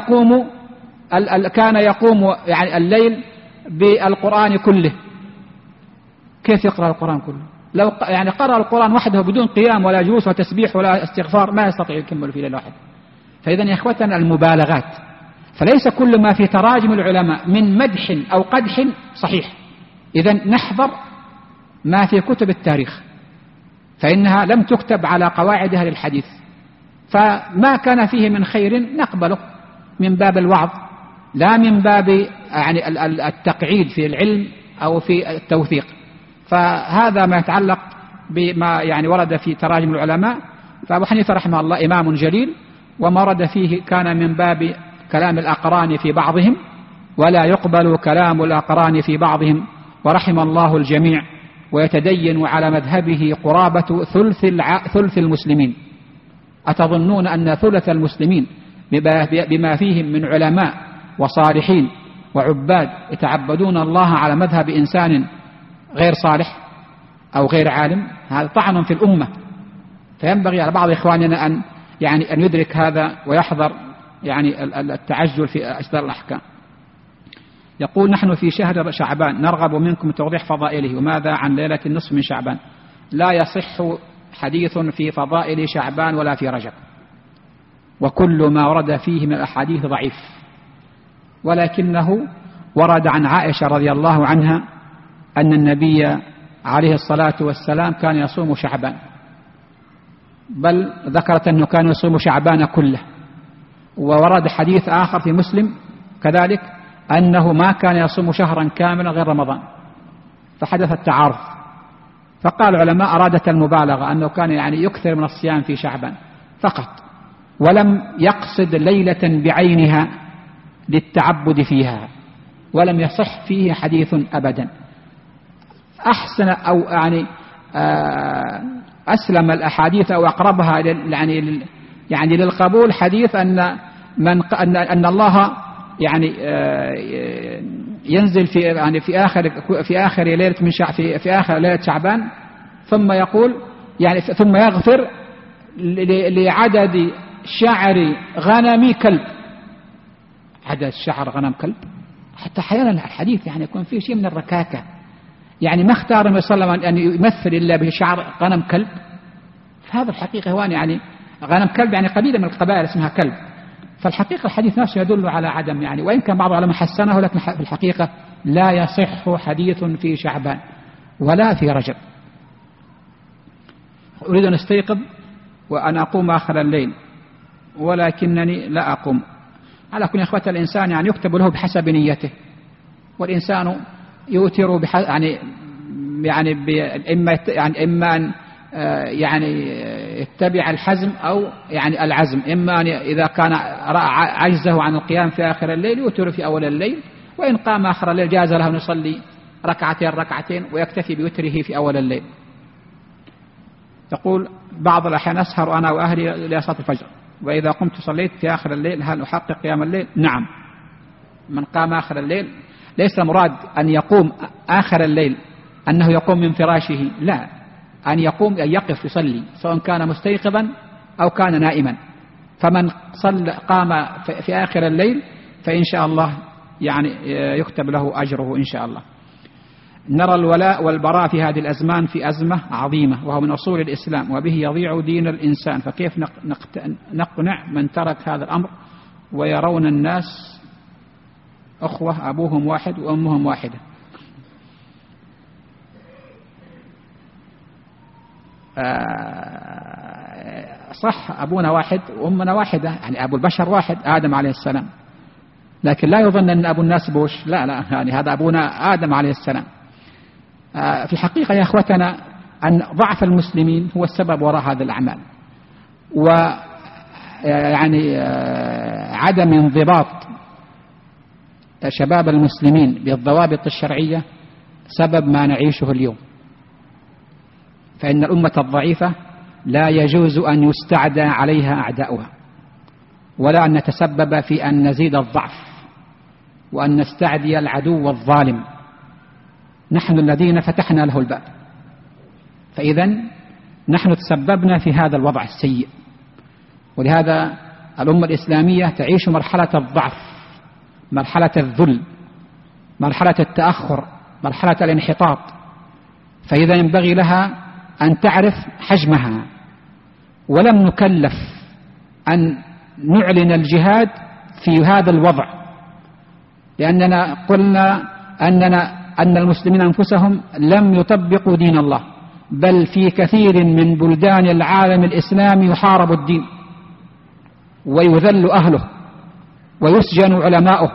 كان يقوم يعني الليل بالقرآن كله. كيف يقرأ القرآن كله؟ لو يعني قرأ القرآن وحده بدون قيام ولا جلوس وتسبيح ولا استغفار ما يستطيع يكمل في ليلة واحدة. فإذا يا إخوتنا المبالغات، فليس كل ما في تراجم العلماء من مدح أو قدح صحيح. إذا نحذر ما في كتب التاريخ، فإنها لم تكتب على قواعد أهل الحديث، فما كان فيه من خير نقبله من باب الوعظ لا من باب يعني التقعيد في العلم أو في التوثيق. فهذا ما يتعلق بما يعني ورد في تراجم العلماء. فأبو حنيفة رحمه الله إمام جليل، وما ورد فيه كان من باب كلام الأقران في بعضهم، ولا يقبل كلام الأقران في بعضهم، ورحم الله الجميع. ويتدين على مذهبه قرابة ثلث المسلمين. أتظنون أن ثلث المسلمين بما فيهم من علماء وصالحين وعباد يتعبدون الله على مذهب إنسان غير صالح أو غير عالم؟ هذا طعن في الأمة. فينبغي على بعض إخواننا أن يدرك هذا ويحذر يعني التعجل في إصدار الأحكام. يقول: نحن في شهر شعبان نرغب منكم توضيح فضائله، وماذا عن ليلة النصف من شعبان؟ لا يصح حديث في فضائل شعبان ولا في رجب، وكل ما ورد فيه من الأحاديث ضعيف، ولكنه ورد عن عائشة رضي الله عنها أن النبي عليه الصلاة والسلام كان يصوم شعبان، بل ذكرت أنه كان يصوم شعبان كله. وورد حديث آخر في مسلم كذلك أنه ما كان يصوم شهرا كاملا غير رمضان، فحدث التعارض. فقال العلماء أرادت المبالغة أنه كان يعني يكثر من الصيام في شعبان فقط، ولم يقصد ليلة بعينها للتعبد فيها، ولم يصح فيه حديث أبدا. أحسن أو أسلم الأحاديث أو أقربها يعني للقبول حديث أن الله يعني ينزل في آخر ليلة في آخر ليلة شعبان، ثم يقول يعني ثم يغفر لعدد شعر غنم كلب. عدد شعر غنم كلب، حتى أحيانا الحديث يعني يكون فيه شيء من الركاكة، يعني ما اختار النبي صلى الله عليه وسلم أن يمثل إلا بشعر غنم كلب. فهذا الحقيقة هوان يعني غنم كلب يعني قبيلة من القبائل اسمها كلب. فالحقيقة الحديث نفسه يدل على عدم يعني، وإن كان بعض العلماء حسنه، لكن في الحقيقة لا يصح حديث في شعبان ولا في رجب. أريد أن أستيقظ وأن أقوم آخر الليل، ولكنني لا أقوم. على كل إخوة الإنسان يعني يكتب له بحسب نيته، والإنسان يوتر إما أن يعني يتبع الحزم أو يعني العزم، إما أن إذا كان رأى عجزه عن القيام في آخر الليل يوتر في أول الليل، وإن قام آخر الليل جاز له أن يصلي ركعتين ويكتفي بوتره في أول الليل. يقول: بعض الأحيان أسهر أنا وأهلي لصلاة الفجر، وإذا قمت صليت في آخر الليل هل أحقق قيام الليل؟ نعم، من قام آخر الليل ليس مراد أن يقوم آخر الليل أنه يقوم من فراشه، لا، أن يقف يصلي سواء كان مستيقظا أو كان نائما. فمن قام في آخر الليل فإن شاء الله يعني يكتب له أجره إن شاء الله. نرى الولاء والبراء في هذه الأزمان في أزمة عظيمة، وهو من أصول الإسلام، وبه يضيع دين الإنسان، فكيف نقنع من ترك هذا الأمر ويرون الناس أخوة أبوهم واحد وأمهم واحدة؟ صح، أبونا واحد وأمنا واحدة، يعني أبو البشر واحد آدم عليه السلام، لكن لا يظن أن أبو الناس بوش، لا، يعني هذا أبونا آدم عليه السلام. في الحقيقة يا أخوتنا أن ضعف المسلمين هو السبب وراء هذه الأعمال، ويعني عدم انضباط شباب المسلمين بالضوابط الشرعية سبب ما نعيشه اليوم. فإن الأمة الضعيفة لا يجوز أن يستعدى عليها أعداؤها، ولا أن نتسبب في أن نزيد الضعف وأن نستعدي العدو الظالم. نحن الذين فتحنا له الباب فإذا نحن تسببنا في هذا الوضع السيء، ولهذا الأمة الإسلامية تعيش مرحلة الضعف، مرحلة الذل، مرحلة التأخر، مرحلة الانحطاط. فإذا ينبغي لها أن تعرف حجمها، ولم نكلف أن نعلن الجهاد في هذا الوضع، لأننا قلنا أن المسلمين أنفسهم لم يطبقوا دين الله، بل في كثير من بلدان العالم الإسلامي يحارب الدين ويذل أهله ويسجن علماؤه،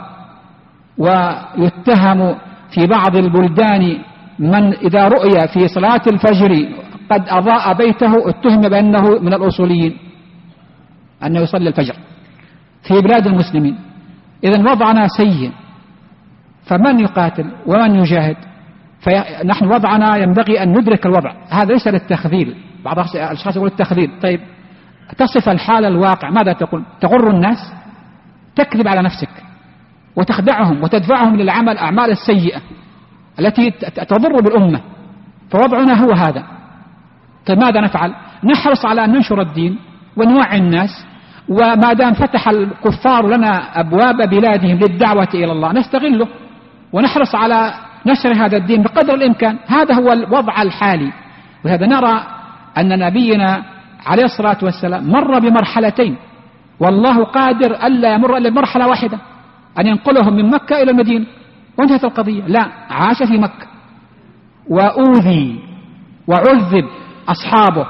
ويتهم في بعض البلدان من إذا رؤي في صلاة الفجر قد أضاء بيته اتهم بأنه من الأصوليين، أنه يصلي الفجر في بلاد المسلمين. إذن وضعنا سيء، فمن يقاتل ومن يجاهد؟ فنحن وضعنا ينبغي أن ندرك الوضع. هذا ليس للتخذيل، بعض الأشخاص يقول التخذيل. طيب تصف الحال الواقع، ماذا تقول؟ تغر الناس، تكذب على نفسك وتخدعهم وتدفعهم للعمل الأعمال السيئة التي تضر بالأمة. فوضعنا هو هذا. طيب ماذا نفعل؟ نحرص على أن ننشر الدين ونوعي الناس، وما دام فتح الكفار لنا أبواب بلادهم للدعوة إلى الله نستغله ونحرص على نشر هذا الدين بقدر الإمكان. هذا هو الوضع الحالي. وهذا نرى أن نبينا عليه الصلاة والسلام مر بمرحلتين، والله قادر ألا يمر إلا بمرحلة واحدة، أن ينقلهم من مكة إلى المدينة وانتهت القضية. لا، عاش في مكة وأوذي وعذب أصحابه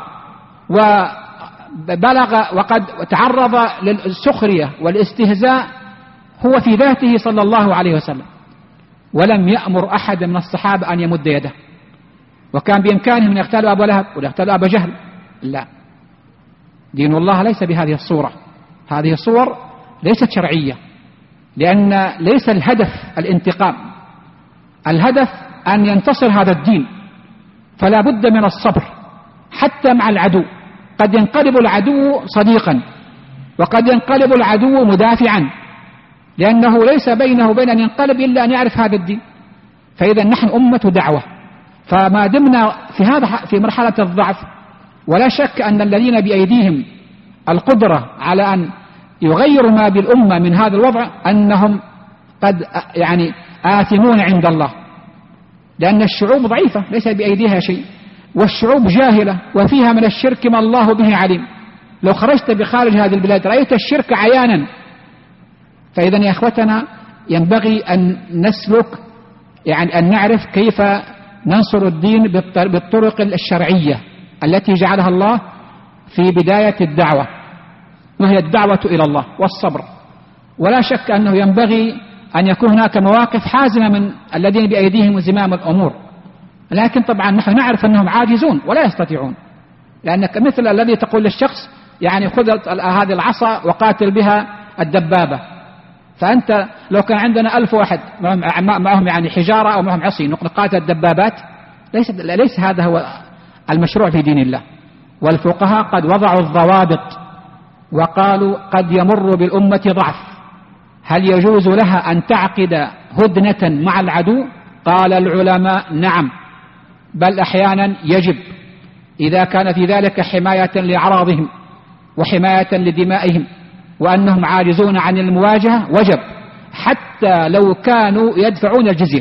وبلغ وقد تعرض للسخرية والاستهزاء هو في ذاته صلى الله عليه وسلم، ولم يأمر أحد من الصحابة أن يمد يده. وكان بإمكانهم أن يقتلوا أبا لهب ويقتلوا أبا جهل. لا، دين الله ليس بهذه الصورة. هذه الصور ليست شرعية، لأن ليس الهدف الانتقام، الهدف أن ينتصر هذا الدين. فلا بد من الصبر حتى مع العدو. قد ينقلب العدو صديقا وقد ينقلب العدو مدافعا، لأنه ليس بينه وبين أن ينقلب إلا أن يعرف هذا الدين. فإذا نحن أمة دعوة، فما دمنا في مرحلة الضعف، ولا شك أن الذين بأيديهم القدرة على أن يغيروا ما بالأمة من هذا الوضع أنهم قد آثمون عند الله، لأن الشعوب ضعيفة ليس بأيديها شيء، والشعوب جاهلة وفيها من الشرك ما الله به عليم. لو خرجت بخارج هذه البلاد رأيت الشرك عيانا. فإذا يا أخوتنا ينبغي أن نسلك أن نعرف كيف ننصر الدين بالطرق الشرعية التي جعلها الله في بداية الدعوة، وهي الدعوة إلى الله والصبر. ولا شك أنه ينبغي أن يكون هناك مواقف حازمة من الذين بأيديهم زمام الأمور، لكن طبعا نحن نعرف أنهم عاجزون ولا يستطيعون. لأنك مثل الذي تقول للشخص خذ هذه العصا وقاتل بها الدبابة، فأنت لو كان عندنا 1000 واحد معهم حجارة أو معهم عصي نقاتل الدبابات، ليس هذا هو المشروع في دين الله. والفقهاء قد وضعوا الضوابط وقالوا قد يمر بالأمة ضعف، هل يجوز لها أن تعقد هدنة مع العدو؟ قال العلماء نعم، بل أحيانا يجب، إذا كان في ذلك حماية لأعراضهم وحماية لدمائهم وأنهم عاجزون عن المواجهة وجب، حتى لو كانوا يدفعون الجزية.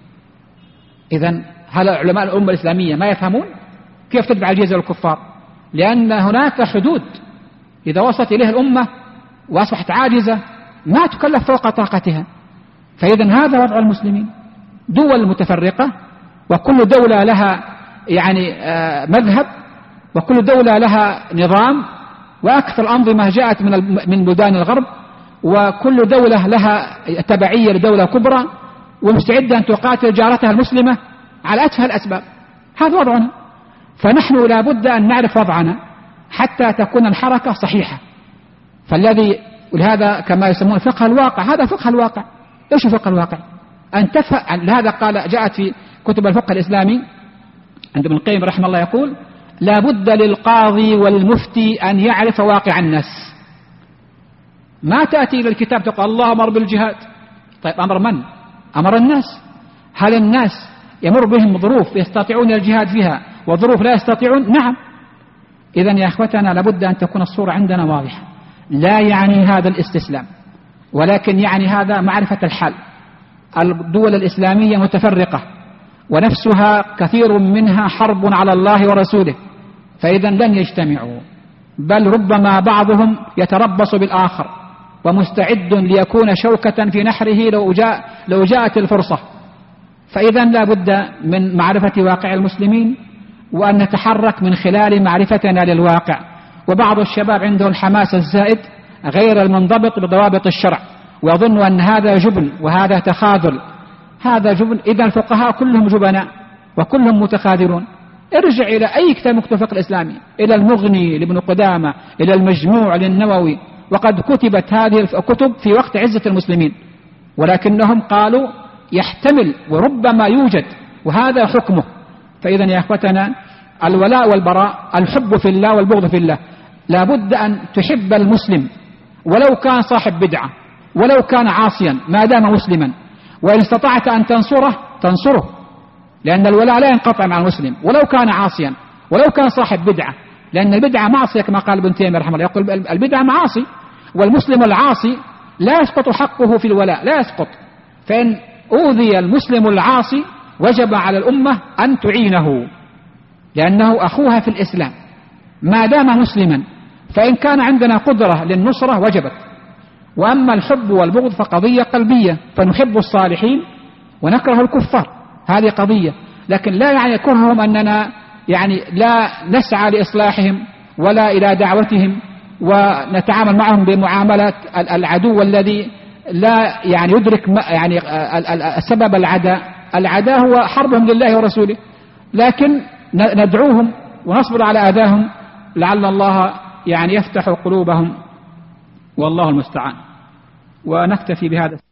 إذن هل علماء الأمة الإسلامية ما يفهمون كيف تدفع الجزية للكفار؟ لأن هناك حدود إذا وصلت إليها الأمة وأصبحت عاجزة ما تكلف فوق طاقتها. فإذن هذا وضع المسلمين، دول متفرقة وكل دولة لها مذهب، وكل دولة لها نظام، وأكثر الأنظمة جاءت من بلدان الغرب، وكل دولة لها تبعية لدولة كبرى ومستعدة أن تقاتل جارتها المسلمة على أتفه الأسباب. هذا وضعنا. فنحن لا بد أن نعرف وضعنا حتى تكون الحركة صحيحة. ولهذا كما يسمون فقه الواقع، هذا فقه الواقع. إيش فقه الواقع؟ أن تفهم. لهذا جاءت في كتب الفقه الإسلامي عند ابن القيم رحمه الله يقول لا بد للقاضي والمفتي أن يعرف واقع الناس. ما تأتي إلى الكتاب تقول الله أمر بالجهاد. طيب أمر من؟ أمر الناس. هل الناس يمر بهم ظروف يستطيعون الجهاد فيها وظروف لا يستطيعون، نعم. إذن يا أخوتنا لابد أن تكون الصورة عندنا واضحة. لا يعني هذا الاستسلام، ولكن يعني هذا معرفة الحال. الدول الإسلامية متفرقة ونفسها كثير منها حرب على الله ورسوله، فإذا لن يجتمعوا، بل ربما بعضهم يتربص بالآخر ومستعد ليكون شوكة في نحره لو جاءت الفرصة. فإذا لا بد من معرفة واقع المسلمين، وأن نتحرك من خلال معرفتنا للواقع. وبعض الشباب عنده الحماس الزائد غير المنضبط بضوابط الشرع، ويظن أن هذا جبن وهذا تخاذل. هذا جبن. إذا الفقهاء كلهم جبناء وكلهم متخاذلون. ارجع إلى أي كتاب مكتوب في الفقه الإسلامي، إلى المغني لابن قدامة، إلى المجموع للنووي، وقد كتبت هذه الكتب في وقت عزة المسلمين، ولكنهم قالوا يحتمل وربما يوجد، وهذا حكمه. فإذا يا أخوتنا الولاء والبراء، الحب في الله والبغض في الله. لا بد أن تحب المسلم ولو كان صاحب بدعة، ولو كان عاصيا، ما دام مسلما. وإن استطعت أن تنصره، لأن الولاء لا ينقطع مع المسلم ولو كان عاصيا، ولو كان صاحب بدعة، لأن البدعة معصية كما قال ابن تيمية رحمه الله، يقول البدعة معاصي، والمسلم العاصي لا يسقط حقه في الولاء، لا يسقط. فإن أوذي المسلم العاصي وجب على الأمة أن تعينه، لأنه أخوها في الإسلام ما دام مسلما. فإن كان عندنا قدرة للنصرة وجبت. وأما الحب والبغض فقضية قلبية، فنحب الصالحين ونكره الكفار، هذه قضية. لكن لا يعني كرههم أننا يعني لا نسعى لإصلاحهم ولا إلى دعوتهم ونتعامل معهم بمعاملة العدو الذي لا يعني يدرك يعني سبب العداء. العداء هو حربهم لله ورسوله، لكن ندعوهم ونصبر على أذاهم لعل الله يعني يفتح قلوبهم، والله المستعان. ونكتفي بهذا.